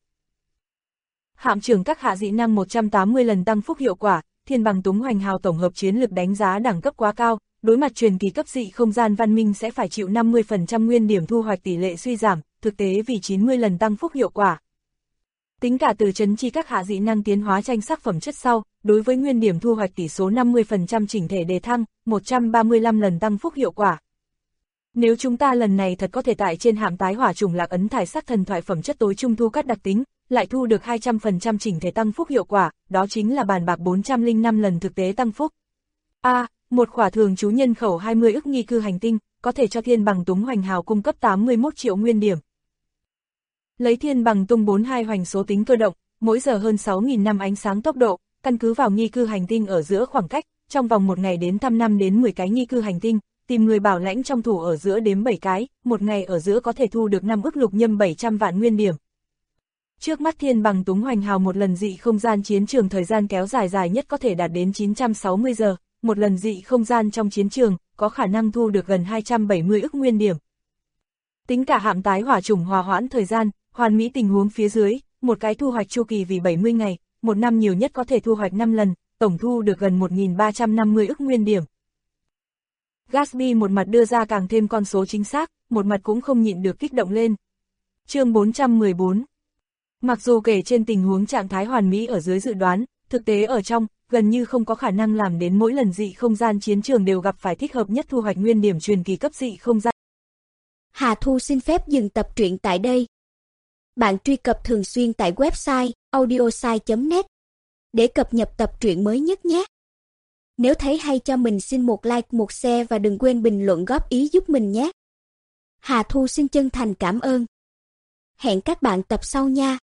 Hạm trưởng các hạ dị năng 180 lần tăng phúc hiệu quả, thiên bằng túng hoành hào tổng hợp chiến lực đánh giá đẳng cấp quá cao, đối mặt truyền kỳ cấp dị không gian văn minh sẽ phải chịu 50% nguyên điểm thu hoạch tỷ lệ suy giảm, thực tế vì 90 lần tăng phúc hiệu quả. Tính cả từ trấn chi các hạ dị năng tiến hóa tranh sắc phẩm chất sau, đối với nguyên điểm thu hoạch tỷ số 50% chỉnh thể đề thăng, 135 lần tăng phúc hiệu quả. Nếu chúng ta lần này thật có thể tại trên hạm tái hỏa chủng lạc ấn thải sắc thần thoại phẩm chất tối trung thu các đặc tính, lại thu được 200% chỉnh thể tăng phúc hiệu quả, đó chính là bàn bạc 405 lần thực tế tăng phúc. Một khỏa thường trú nhân khẩu 20 ức nghi cư hành tinh, có thể cho thiên bằng túng hoành hào cung cấp 81 triệu nguyên điểm. Lấy thiên bằng tung 42 hoành số tính cơ động, mỗi giờ hơn 6.000 năm ánh sáng tốc độ, căn cứ vào nghi cư hành tinh ở giữa khoảng cách, trong vòng một ngày đến thăm 5 đến 10 cái nghi cư hành tinh, tìm người bảo lãnh trong thủ ở giữa đếm 7 cái, một ngày ở giữa có thể thu được 5 ức lục nhâm 700 vạn nguyên điểm. Trước mắt thiên bằng túng hoành hào một lần dị không gian chiến trường thời gian kéo dài nhất có thể đạt đến 960 giờ, một lần dị không gian trong chiến trường, có khả năng thu được gần 270 ức nguyên điểm. Tính cả hạm tái hỏa chủng hòa hoãn thời gian, hoàn mỹ tình huống phía dưới, một cái thu hoạch chu kỳ vì 70 ngày, một năm nhiều nhất có thể thu hoạch 5 lần, tổng thu được gần 1.350 ức nguyên điểm. Gatsby một mặt đưa ra càng thêm con số chính xác, một mặt cũng không nhịn được kích động lên. Chương 414. Mặc dù kể trên tình huống trạng thái hoàn mỹ ở dưới dự đoán, thực tế ở trong, gần như không có khả năng làm đến mỗi lần dị không gian chiến trường đều gặp phải thích hợp nhất thu hoạch nguyên điểm truyền kỳ cấp dị không gian. Hà Thu xin phép dừng tập truyện tại đây. Bạn truy cập thường xuyên tại website audiosai.net để cập nhật tập truyện mới nhất nhé. Nếu thấy hay cho mình xin một like, một share và đừng quên bình luận góp ý giúp mình nhé. Hà Thu xin chân thành cảm ơn. Hẹn các bạn tập sau nha.